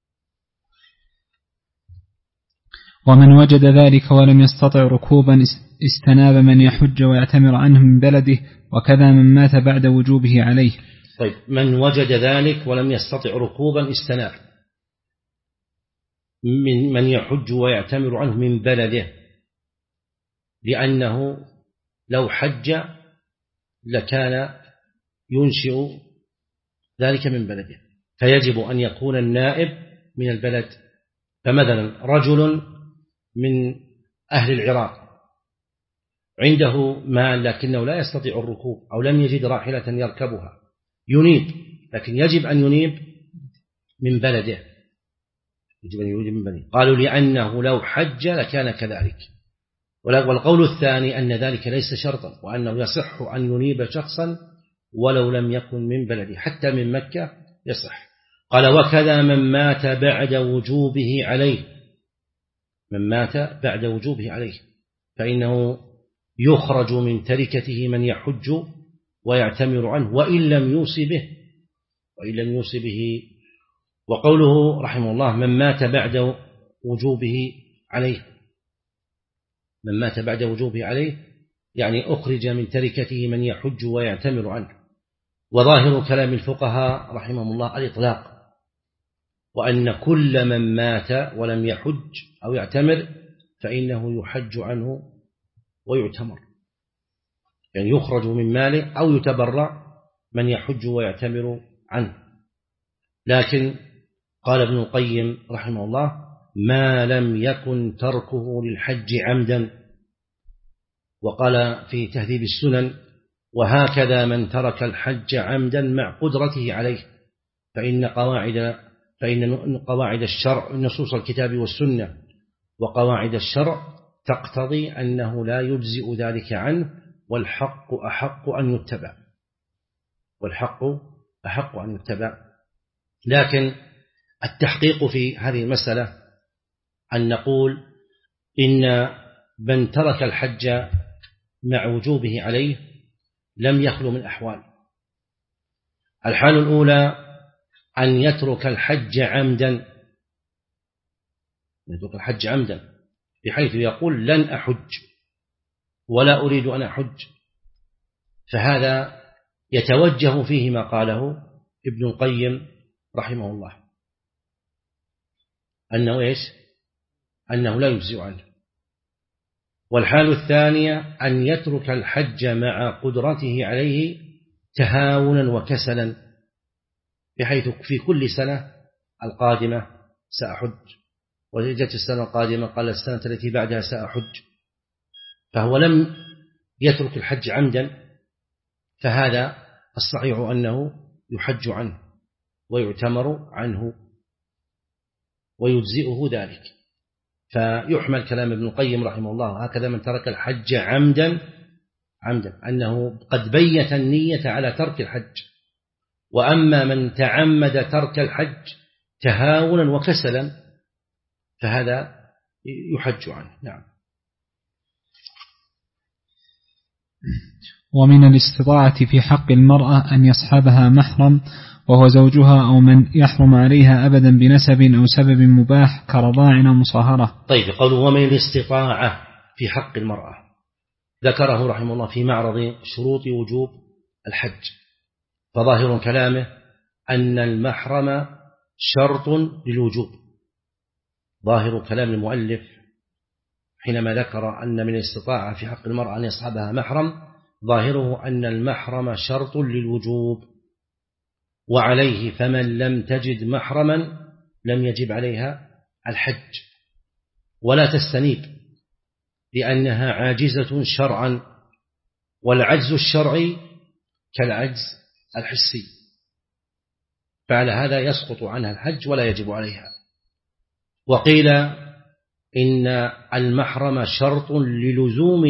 ومن وجد ذلك ولم يستطع ركوبا استناب من يحج ويعتمر عنه من بلده، وكذا من مات بعد وجوبه عليه. طيب، من وجد ذلك ولم يستطع ركوبا استناب من يحج ويعتمر عنه من بلده، لأنه لو حج لكان ينشئ ذلك من بلده، فيجب أن يكون النائب من البلد. فمثلا رجل من أهل العراق عنده مال لكنه لا يستطيع الركوب أو لم يجد راحلة يركبها، ينيب، لكن يجب أن ينيب من بلده، قالوا لأنه لو حج لكان كذلك. والقول الثاني أن ذلك ليس شرطا، وأنه يصح أن ينيب شخصا ولو لم يكن من بلده، حتى من مكة يصح. قال وكذا من مات بعد وجوبه عليه، من مات بعد وجوبه عليه فإنه يخرج من تركته من يحج ويعتمر عنه وإن لم يوصي به. وقوله رحمه الله من مات بعد وجوبه عليه، من مات بعد وجوبه عليه يعني أخرج من تركته من يحج ويعتمر عنه. وظاهر كلام الفقهاء رحمهم الله الإطلاق، وأن كل من مات ولم يحج أو يعتمر فإنه يحج عنه ويعتمر، يعني يخرج من ماله أو يتبرع من يحج ويعتمر عنه. لكن قال ابن القيم رحمه الله ما لم يكن تركه للحج عمدا. وقال في تهذيب السنن وهكذا من ترك الحج عمدا مع قدرته عليه، فإن قواعد الشرع نصوص الكتاب والسنة وقواعد الشرع تقتضي أنه لا يجزئ ذلك عنه، والحق أحق أن يتبع. لكن التحقيق في هذه المسألة أن نقول إن من ترك الحج مع وجوبه عليه لم يخلو من أحوال. الحال الأولى أن يترك الحج عمدا، بحيث يقول لن أحج ولا أريد أن أحج، فهذا يتوجه فيه ما قاله ابن القيم رحمه الله أنه لا يجزئ عنه. والحال الثانية أن يترك الحج مع قدرته عليه تهاونا وكسلا، بحيث في كل سنة القادمة سأحج، وجاءت السنة القادمة قال السنة التي بعدها سأحج، فهو لم يترك الحج عمدا، فهذا الصحيح أنه يحج عنه ويعتمر عنه ويجزئه ذلك. فيحمل كلام ابن القيم رحمه الله هكذا من ترك الحج عمدا أنه قد بيت النية على ترك الحج. وأما من تعمد ترك الحج تهاونا وكسلا فهذا يحج عنه. نعم. ومن الاستطاعة في حق المرأة أن يصحبها محرم وهو زوجها أو من يحرم عليها أبدا بنسب أو سبب مباح كرضاع أو مصاهرة. طيب، قوله ومن الاستطاعة في حق المرأة ذكره رحمه الله في معرض شروط وجوب الحج، فظاهر كلامه أن المحرم شرط للوجوب. ظاهر كلام المؤلف حينما ذكر أن من الاستطاعة في حق المرأة أن يصحبها محرم، ظاهره أن المحرم شرط للوجوب، وعليه فمن لم تجد محرما لم يجب عليها الحج ولا تستنيب، لأنها عاجزة شرعا، والعجز الشرعي كالعجز الحسي، فعلى هذا يسقط عنها الحج ولا يجب عليها. وقيل إن المحرم شرط للزوم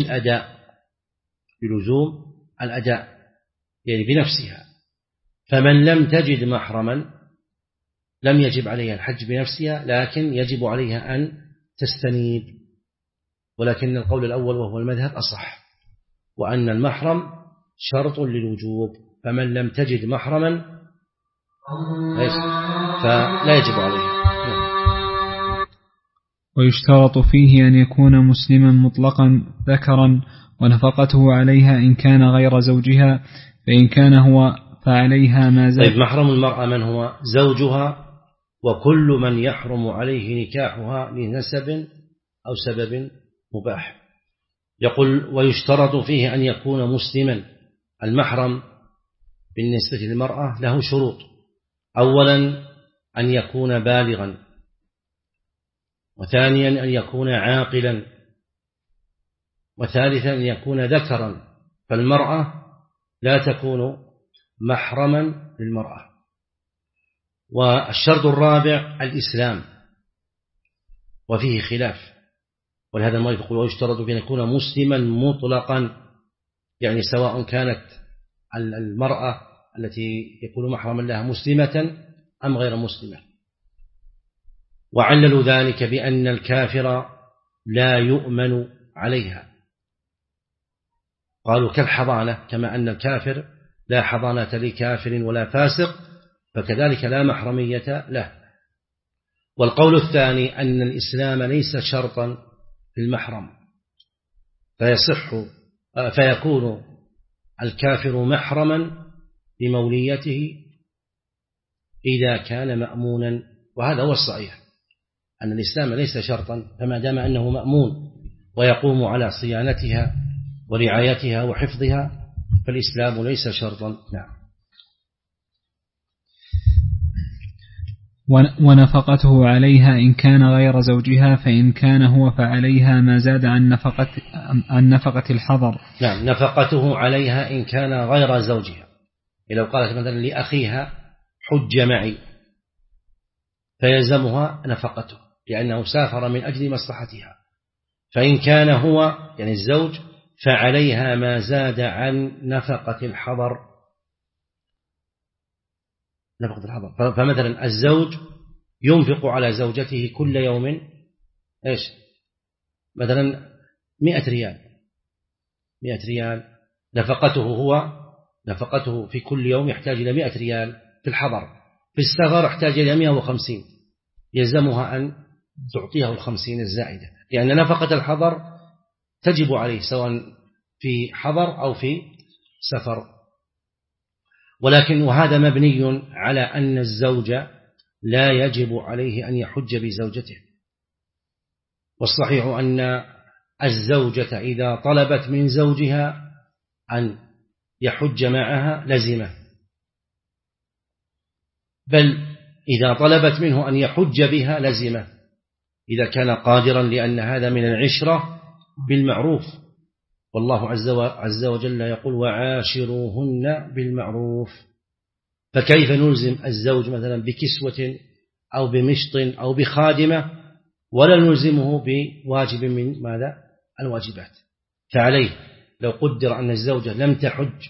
الأداء يعني بنفسها، فمن لم تجد محرما لم يجب عليها الحج بنفسها، لكن يجب عليها أن تستنيب. ولكن القول الأول وهو المذهب أصح، وأن المحرم شرط للوجوب، فمن لم تجد محرما فلا يجب عليها. ويشترط فيه أن يكون مسلما مطلقا ذكرا، ونفقته عليها إن كان غير زوجها، فإن كان هو فعليها ما زاد. طيب، محرم المرأة من هو؟ زوجها وكل من يحرم عليه نكاحها لنسب أو سبب مباح. يقول ويشترط فيه أن يكون مسلما. المحرم بالنسبة للمرأة له شروط: أولا أن يكون بالغا، وثانيا أن يكون عاقلا، وثالثا أن يكون ذكرا، فالمرأة لا تكون محرما للمرأة. والشرط الرابع الإسلام، وفيه خلاف، ولهذا المؤلف يقول ويشترط أن يكون مسلما مطلقا، يعني سواء كانت المرأة التي يكون محرما لها مسلمة أم غير مسلمة. وعللوا ذلك بأن الكافر لا يؤمن عليها، قالوا كالحضانة، كما أن الكافر لا حضانة لكافر ولا فاسق فكذلك لا محرمية له. والقول الثاني أن الإسلام ليس شرطا في المحرم، فيكون الكافر محرما بموليته إذا كان مأمونا، وهذا هو الصحيح أن الإسلام ليس شرطا، فما دام أنه مأمون ويقوم على صيانتها ورعايتها وحفظها فالإسلام ليس شرطا. نعم. ونفقته عليها إن كان غير زوجها، فإن كان هو فعليها ما زاد عن نفقة الحضر. نعم، نفقته عليها إن كان غير زوجها. لو قالت مثلا لأخيها حج معي فيلزمها نفقته لأنه سافر من أجل مصلحتها، فإن كان هو يعني الزوج فعليها ما زاد عن نفقة الحضر. فمثلا الزوج ينفق على زوجته كل يوم إيش مثلا 100 ريال، 100 ريال نفقته في كل يوم يحتاج إلى 100 ريال في الحضر، في السفر يحتاج إلى 150، يلزمها أن تعطيه 50 الزائدة، لأن نفقة الحضر تجب عليه سواء في حضر أو في سفر. ولكن وهذا مبني على أن الزوج لا يجب عليه أن يحج بزوجته، والصحيح أن الزوجة إذا طلبت من زوجها أن يحج معها لزمه، بل إذا طلبت منه أن يحج بها لزمه إذا كان قادرا، لأن هذا من العشرة بالمعروف، والله عز وجل يقول وعاشروهن بالمعروف. فكيف نلزم الزوج مثلا بكسوة أو بمشط أو بخادمة ولا نلزمه بواجب من ماذا الواجبات؟ فعليه لو قدر أن الزوجة لم تحج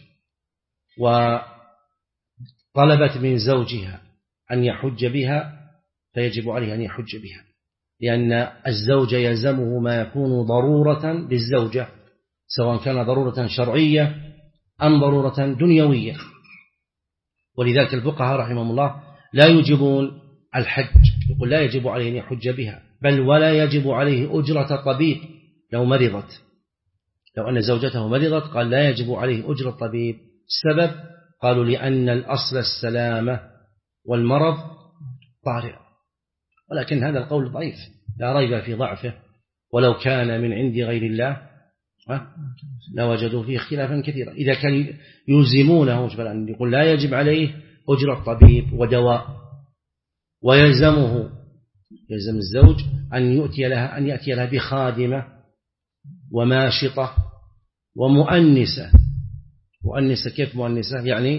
وطلبت من زوجها أن يحج بها فيجب عليه أن يحج بها، لأن الزوج يلزمه ما يكون ضرورة للزوجة، سواء كان ضرورة شرعية أم ضرورة دنيوية. ولذلك الفقهاء رحمهم الله لا يجبون الحج، يقول لا يجب عليه أن يحج بها، بل ولا يجب عليه أجرة طبيب لو مرضت، لو أن زوجته مرضت قال لا يجب عليه أجرة طبيب. السبب قالوا لأن الأصل السلامة والمرض طارئ، ولكن هذا القول ضعيف لا ريب في ضعفه، ولو كان من عند غير الله لوجدوا فيه اختلافا كثيرا. إذا كان يلزمونه يقول لا يجب عليه أجرة طبيب ودواء، ويلزم الزوج أن يأتي لها بخادمة وماشطة ومؤنسة. مؤنسة كيف مؤنسة؟ يعني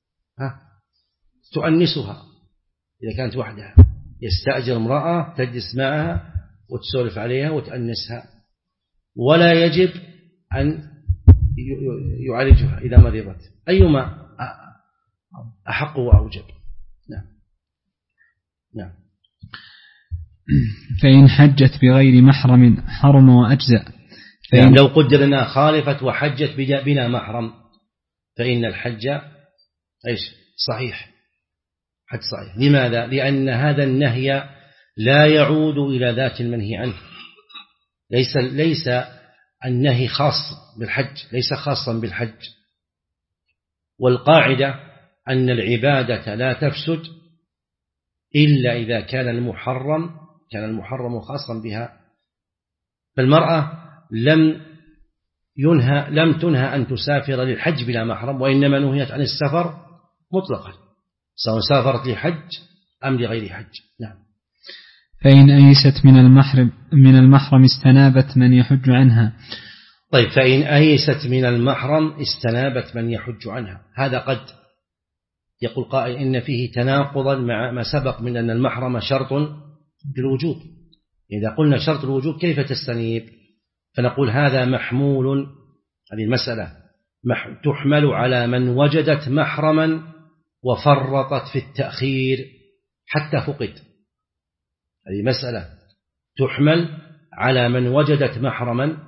تؤنسها إذا كانت وحدها، يستأجر امرأة تجلس معها وتسولف عليها وتأنسها، ولا يجب أن يعالجها إذا مرضت، أيما أحق وأوجب. نعم. فإن حجت بغير محرم حرم وأجزأ. يعني لو قدر أنها خالفت وحجت بلا محرم فإن الحج إيش صحيح، حج صحيح. لماذا؟ لأن هذا النهي لا يعود إلى ذات المنهي عنه، ليس النهي خاص بالحج، ليس خاصا بالحج. والقاعدة أن العبادة لا تفسد إلا إذا كان المحرم خاصا بها. فالمرأة لم تنهى أن تسافر للحج بلا محرم، وإنما نهيت عن السفر مطلقا سواء سافرت لحج أم لغير حج. نعم. فإن أيست من المحرم استنابت من يحج عنها. طيب، فإن أيست من المحرم استنابت من يحج عنها، هذا قد يقول قائل إن فيه تناقضا مع ما سبق من أن المحرم شرط بالوجوب. إذا قلنا شرط الوجوب كيف تستنيب؟ فنقول هذا محمول، هذه المسألة تحمل على من وجدت محرما وفرطت في التأخير حتى فقد. هذه مسألة تحمل على من وجدت محرما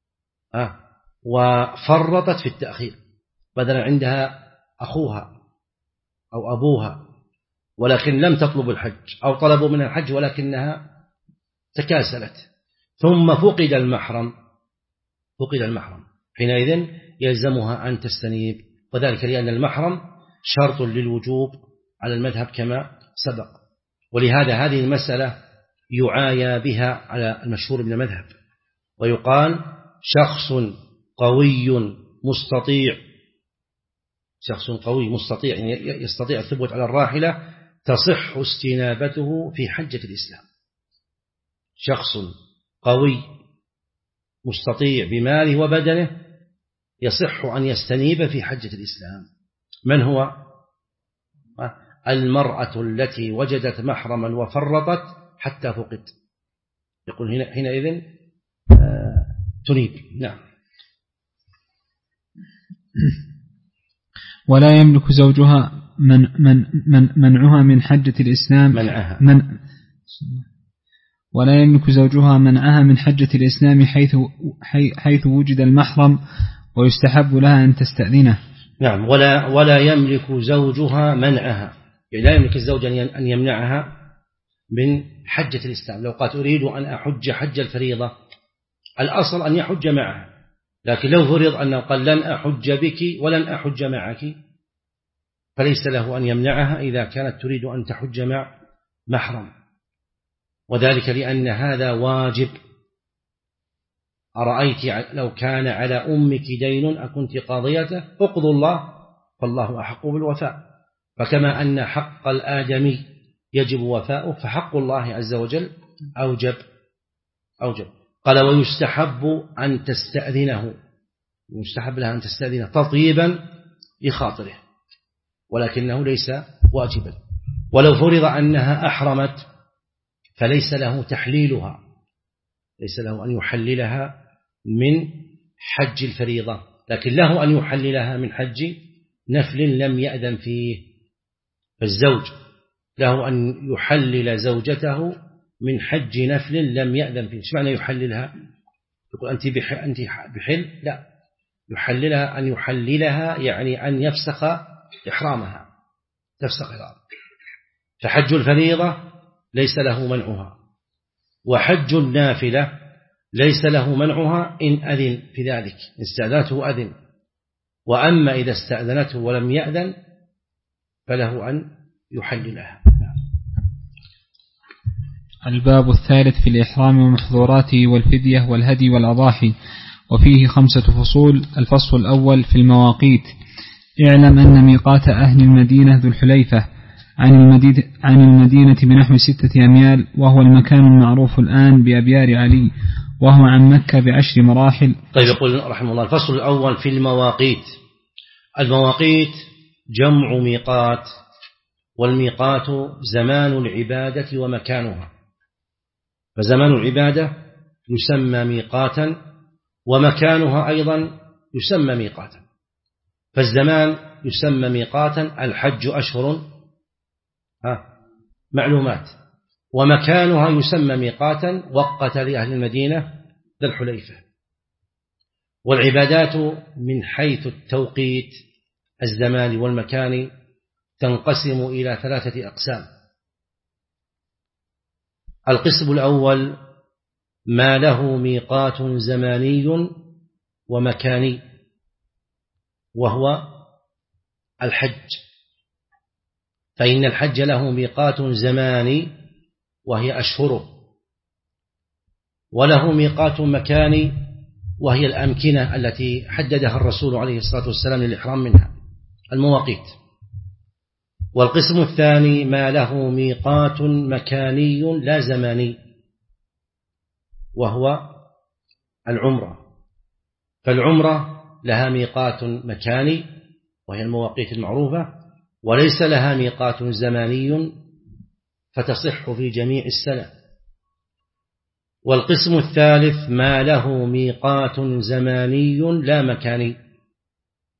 وفرطت في التأخير، بدلا عندها أخوها أو أبوها ولكن لم تطلب الحج، أو طلبوا من الحج ولكنها تكاسلت، ثم فقد المحرم حينئذ يلزمها أن تستنيب، وذلك لأن المحرم شرط للوجوب على المذهب كما سبق. ولهذا هذه المسألة يعايا بها على المشهور من المذهب، ويقال شخص قوي مستطيع يستطيع الثبوت على الراحلة تصح استنابته في حجة الإسلام. شخص قوي مستطيع بماله وبدنه يصح أن يستنيب في حجة الإسلام. من هو؟ المرأة التي وجدت محرما وفرطت حتى فقد، يقول حينئذ تنيب. نعم. ولا يملك زوجها منعها من حجة الإسلام ولا يملك زوجها منعها من حجة الإسلام حيث وجد المحرم، ويستحب لها أن تستأذنه. نعم. ولا يملك زوجها منعها، يعني لا يملك الزوج أن يمنعها من حجة الإسلام. لو قالت أريد أن أحج حج الفريضة، الأصل أن يحج معها، لكن لو فرض أنه قال لن أحج بك ولن أحج معك، فليس له أن يمنعها إذا كانت تريد أن تحج مع محرم، وذلك لأن هذا واجب. أرأيت لو كان على أمك دين أكنت قاضيته؟ اقضوا الله فالله أحق بالوفاء. فكما أن حق الآدمي يجب وفاؤه، فحق الله عز وجل أوجب. قال ويستحب أن تستأذنه، يستحب لها أن تستأذنه تطيبا لخاطره، ولكنه ليس واجبا. ولو فرض أنها أحرمت فليس له تحليلها، ليس له أن يحللها من حج الفريضة، لكن له أن يحللها من حج نفل لم يأذن فيه. فالزوج له أن يحلل زوجته من حج نفل لم يأذن فيه. ايش معنى يحللها؟ يقول أنت بحل؟ لا، يحللها أن يحللها يعني أن يفسخ إحرامها، فحج الفريضة ليس له منعها، وحج النافلة ليس له منعها إن أذن في ذلك، إن استأذنته أذن. وأما إذا استأذنته ولم يأذن فله أن يحللها. الباب الثالث في الإحرام ومحظوراته والفدية والهدي والأضاحي، وفيه 5 فصول. الفصل الأول في المواقيت. اعلم أن ميقات أهل المدينة ذو الحليفة عن المدينة بنحو 6 أميال، وهو المكان المعروف الآن بأبيار علي، وهو عن مكة ب10 مراحل. طيب، يقول رحمه الله الفصل الأول في المواقيت. المواقيت جمع ميقات، والميقات زمان العبادة ومكانها، فزمان العبادة يسمى ميقاتا، ومكانها أيضا يسمى ميقاتا. فالزمان يسمى ميقاتا، الحج أشهر معلومات، ومكانها يسمى ميقاتا، وقت لأهل المدينة ذا الحليفة. والعبادات من حيث التوقيت الزمان والمكان تنقسم إلى 3 أقسام. القسم الأول ما له ميقات زماني ومكاني، وهو الحج، فإن الحج له ميقات زماني وهي أشهره، وله ميقات مكاني وهي الأمكنة التي حددها الرسول عليه الصلاة والسلام للإحرام منها، المواقيت. والقسم الثاني ما له ميقات مكاني لا زماني، وهو العمرة. فالعمرة لها ميقات مكاني وهي المواقيت المعروفة، وليس لها ميقات زماني فتصح في جميع السنة. والقسم الثالث ما له ميقات زماني لا مكاني،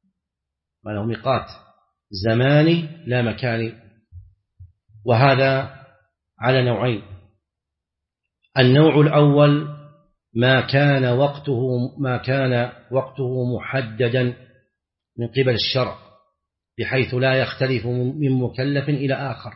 ما له ميقات زماني لا مكاني. وهذا على نوعين: النوع الأول ما كان وقته محددا من قبل الشرع بحيث لا يختلف من مكلف إلى آخر،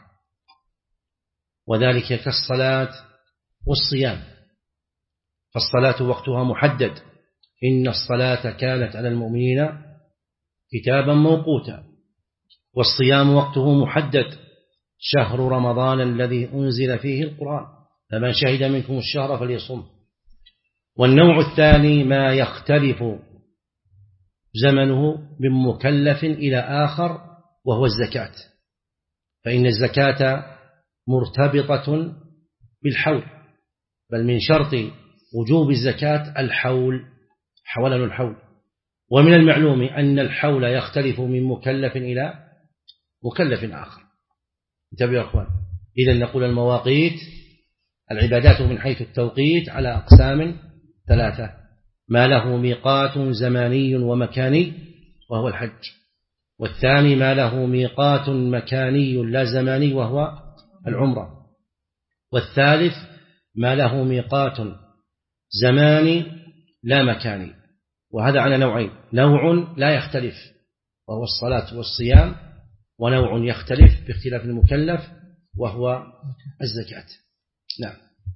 وذلك كالصلاة والصيام، فالصلاة وقتها محدد: إن الصلاة كانت على المؤمنين كتابا موقوتا. والصيام وقته محدد: شهر رمضان الذي أنزل فيه القرآن فمن شهد منكم الشهر فليصم. والنوع الثاني ما يختلف زمنه من مكلف إلى آخر، وهو الزكاة، فإن الزكاة مرتبطة بالحول، بل من شرط وجوب الزكاة حولن الحول. ومن المعلوم أن الحول يختلف من مكلف إلى مكلف آخر. انتبهوا يا أخوان. إذن نقول المواقيت العبادات من حيث التوقيت على أقسام ثلاثة: ما له ميقات زماني ومكاني وهو الحج، والثاني ما له ميقات مكاني لا زماني وهو العمرة، والثالث ما له ميقات زماني لا مكاني. وهذا على نوعين: نوع لا يختلف وهو الصلاة والصيام، ونوع يختلف باختلاف المكلف وهو الزكاة. نعم.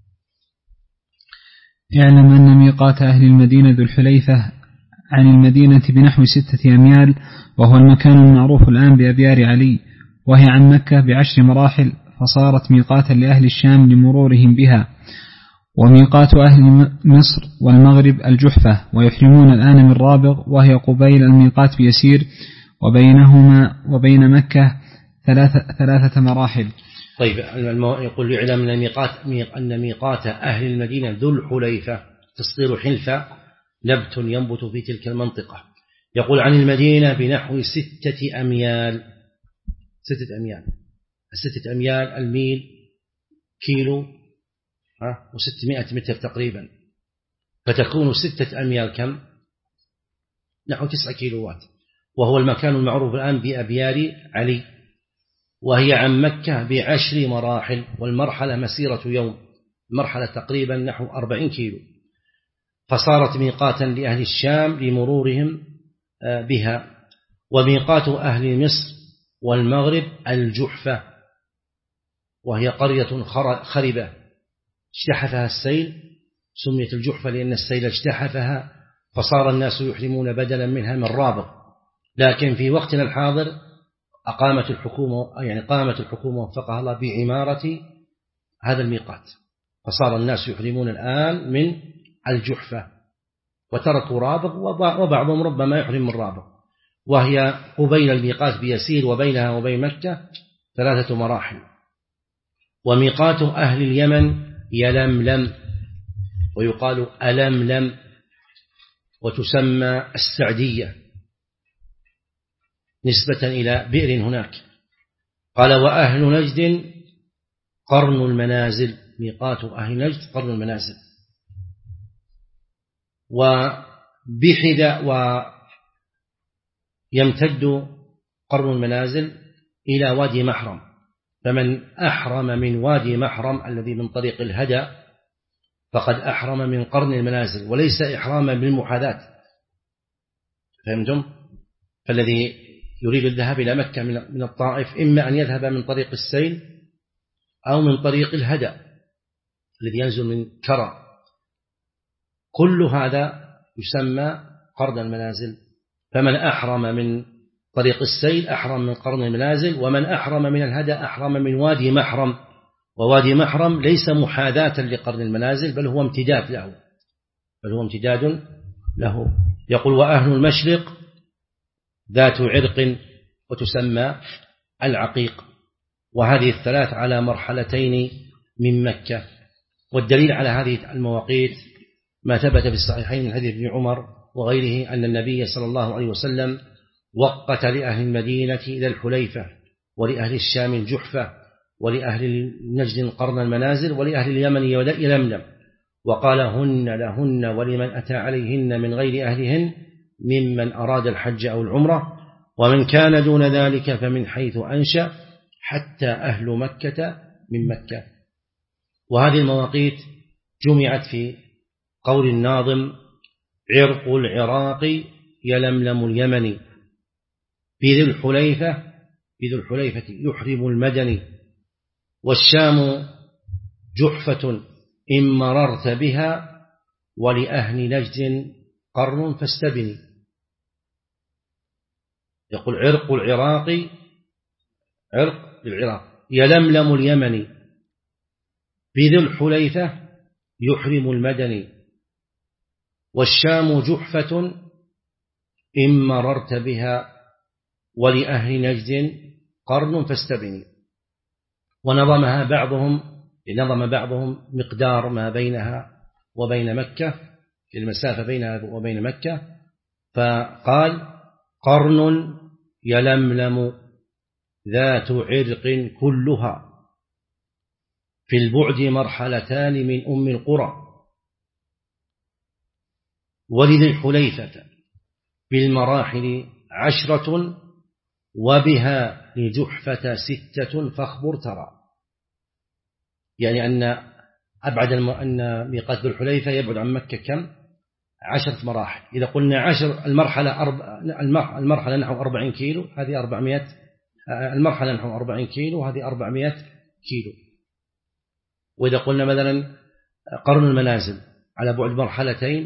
اعلم أن ميقات أهل المدينة ذو الحليفة عن المدينة بنحو 6 أميال، وهو المكان المعروف الآن بأبيار علي، وهي عن مكة ب10 مراحل، فصارت ميقاتا لأهل الشام لمرورهم بها. وميقات أهل مصر والمغرب الجحفة، ويحرمون الآن من رابغ، وهي قبيل الميقات بيسير، وبينهما وبين مكة 3 مراحل. طيب، يقول يعلم أن ميقات أهل المدينة ذو الحليفة، تصدير حلفة نبت ينبت في تلك المنطقة. يقول عن المدينة بنحو 6 أميال. 6 أميال الميل كيلو و600 متر تقريبا، فتكون 6 أميال كم؟ نحو 9 كيلوات. وهو المكان المعروف الآن بأبيار علي، وهي عن مكة ب10 مراحل، والمرحلة مسيرة يوم، المرحلة تقريبا نحو 40 كيلو، فصارت ميقاتا لأهل الشام لمرورهم بها. وميقات أهل مصر والمغرب الجحفة، وهي قرية خربة اجتحفها السيل، سميت الجحفة لأن السيل اجتحفها، فصار الناس يحرمون بدلا منها من رابغ. لكن في وقتنا الحاضر قامت الحكومة وفقها الله بعمارة هذا الميقات، فصار الناس يحرمون الآن من الجحفة وتركوا رابغ، وبعضهم ربما يحرم من رابغ، وهي قبيل الميقات بيسير، وبينها وبين مكة 3 مراحل. وميقات أهل اليمن يلملم، ويقال ألملم، وتسمى السعدية نسبة إلى بئر هناك. قال وأهل نجد قرن المنازل، ميقات أهل نجد قرن المنازل. وبحدة، ويمتد قرن المنازل إلى وادي محرم، فمن أحرم من وادي محرم الذي من طريق الهدى فقد أحرم من قرن المنازل، وليس إحراما بالمحاذاة. فهمتم؟ فالذي يريد الذهاب إلى مكة من الطائف إما أن يذهب من طريق السيل أو من طريق الهدى الذي ينزل من كرى، كل هذا يسمى قرن المنازل. فمن أحرم من طريق السيل أحرم من قرن المنازل، ومن أحرم من الهدى أحرم من وادي محرم. ووادي محرم ليس محاذاة لقرن المنازل، بل هو امتداد له. يقول وأهل المشرق ذات عرق، وتسمى العقيق. وهذه الثلاث على مرحلتين من مكة. والدليل على هذه المواقيت ما ثبت في الصحيحين من حديث ابن عمر وغيره أن النبي صلى الله عليه وسلم وقت لأهل المدينة إلى الحليفة، ولأهل الشام الجحفة، ولأهل نجد قرن المنازل، ولأهل اليمن يلملم، وقال هن لهن ولمن أتى عليهن من غير أهلهن ممن أراد الحج أو العمرة. ومن كان دون ذلك فمن حيث أنشأ حتى أهل مكة من مكة. وهذه المواقيت جمعت في قول الناظم: عرق العراق يلملم اليمن بذي الحليفة يحرم المدني، والشام جحفة إن مررت بها، ولأهل نجد قرن فاستبني. يقول عرق العراق يلملم اليمن بذي الحليفة يحرم المدني، والشام جحفة إن مررت بها، ولأهل نجد قرن فاستبني. ونظم بعضهم مقدار ما بينها وبين مكة، المسافة بينها وبين مكة، فقال: قرن يلملم ذات عرق كلها، في البعد مرحلتان من أم القرى، ولذي الحليفة بالمراحل 10، وبها لجحفة 6 فاخبر ترى. يعني أن ميقات ذي الحليفة يبعد عن مكة كم؟ 10 مراحل. إذا قلنا 10 المرحلة نحو 40 كيلو، هذه 400. المرحلة نحو 40 كيلو، هذه 400 كيلو. وإذا قلنا مثلا قرن المنازل على بعد مرحلتين،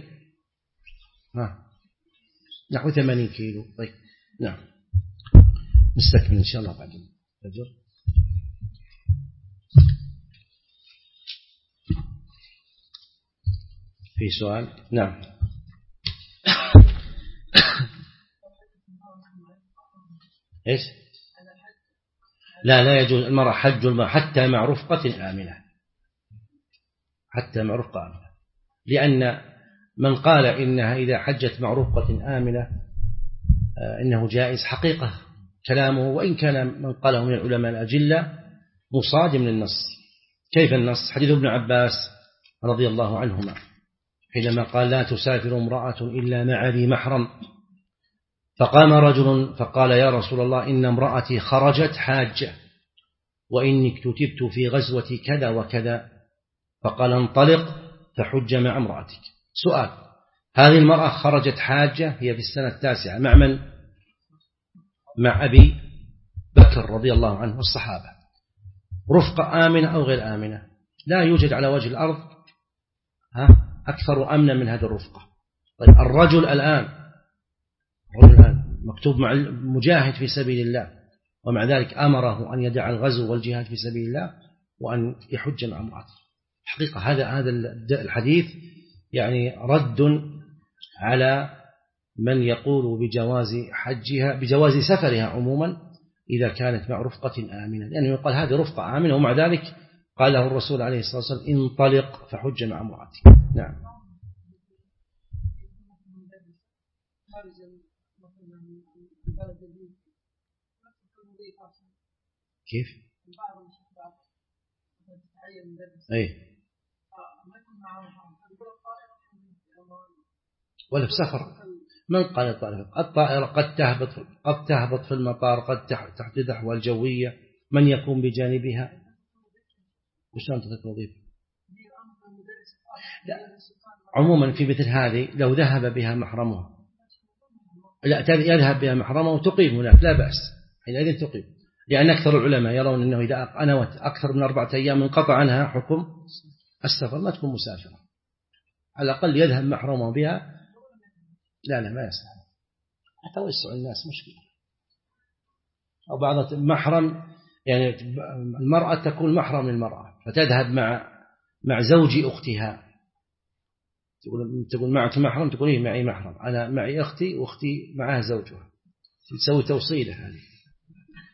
نحو 80 كيلو. طيب نعم، نستكمل إن شاء الله بعد الفجر. في سؤال؟ نعم. إيش؟ لا يجوز المرأة حج المرأة حتى مع رفقة آمنة، حتى مع رفقة آمنة، لأن من قال إنها إذا حجت مع رفقة آمنة إنه جائز، حقيقة كلامه، وإن كان من قاله من العلماء الأجلة مصادم للنص. كيف النص؟ حديث ابن عباس رضي الله عنهما حينما قال: لا تسافر امرأة إلا مع ذي محرم، فقام رجل فقال: يا رسول الله، إن امرأتي خرجت حاجة، وإني اكتتبت في غزوة كذا وكذا. فقال: انطلق فحج مع امرأتك. سؤال: هذه المرأة خرجت حاجة، هي في السنة 9، مع من؟ مع أبي بكر رضي الله عنه والصحابة، رفقة آمنة أو غير آمنة؟ لا يوجد على وجه الأرض أكثر أمنا من هذه الرفقة. طيب الرجل الآن مكتوب مع المجاهد في سبيل الله، ومع ذلك أمره أن يدع الغزو والجهاد في سبيل الله وأن يحج مع امرأته. حقيقة هذا الحديث يعني رد على من يقول بجواز حجها، بجواز سفرها عموما إذا كانت مع رفقة آمنة، لأنه يقال هذه رفقة آمنة، ومع ذلك قال له الرسول عليه الصلاة والسلام: انطلق فحج مع امرأتك. نعم. كيف؟ أي ولا في سفر. من قال الطائرة قد تهبط في المطار، قد تحدث أحوال جوية، من يكون بجانبها؟ وشلون تتوظيف؟ لا، عموما في مثل هذه لو ذهب بها محرمها، لا يذهب بها محرمه وتقيم هناك لا بأس، حينئذ تقيم، لأن أكثر العلماء يرون أنه إذا أنوت أكثر من 4 أيام انقطع عنها حكم السفر، ما تكون مسافرة، على الأقل يذهب محرمه بها. لا ما يصح، توسع الناس مشكلة. أو بعض محرم، يعني المرأة تكون محرم للمرأة فتذهب مع زوج أختها، تقول معك محرم، تقول إيه معي محرم، أنا معي أختي وأختي معها زوجها، تسوي توصيلة هذه.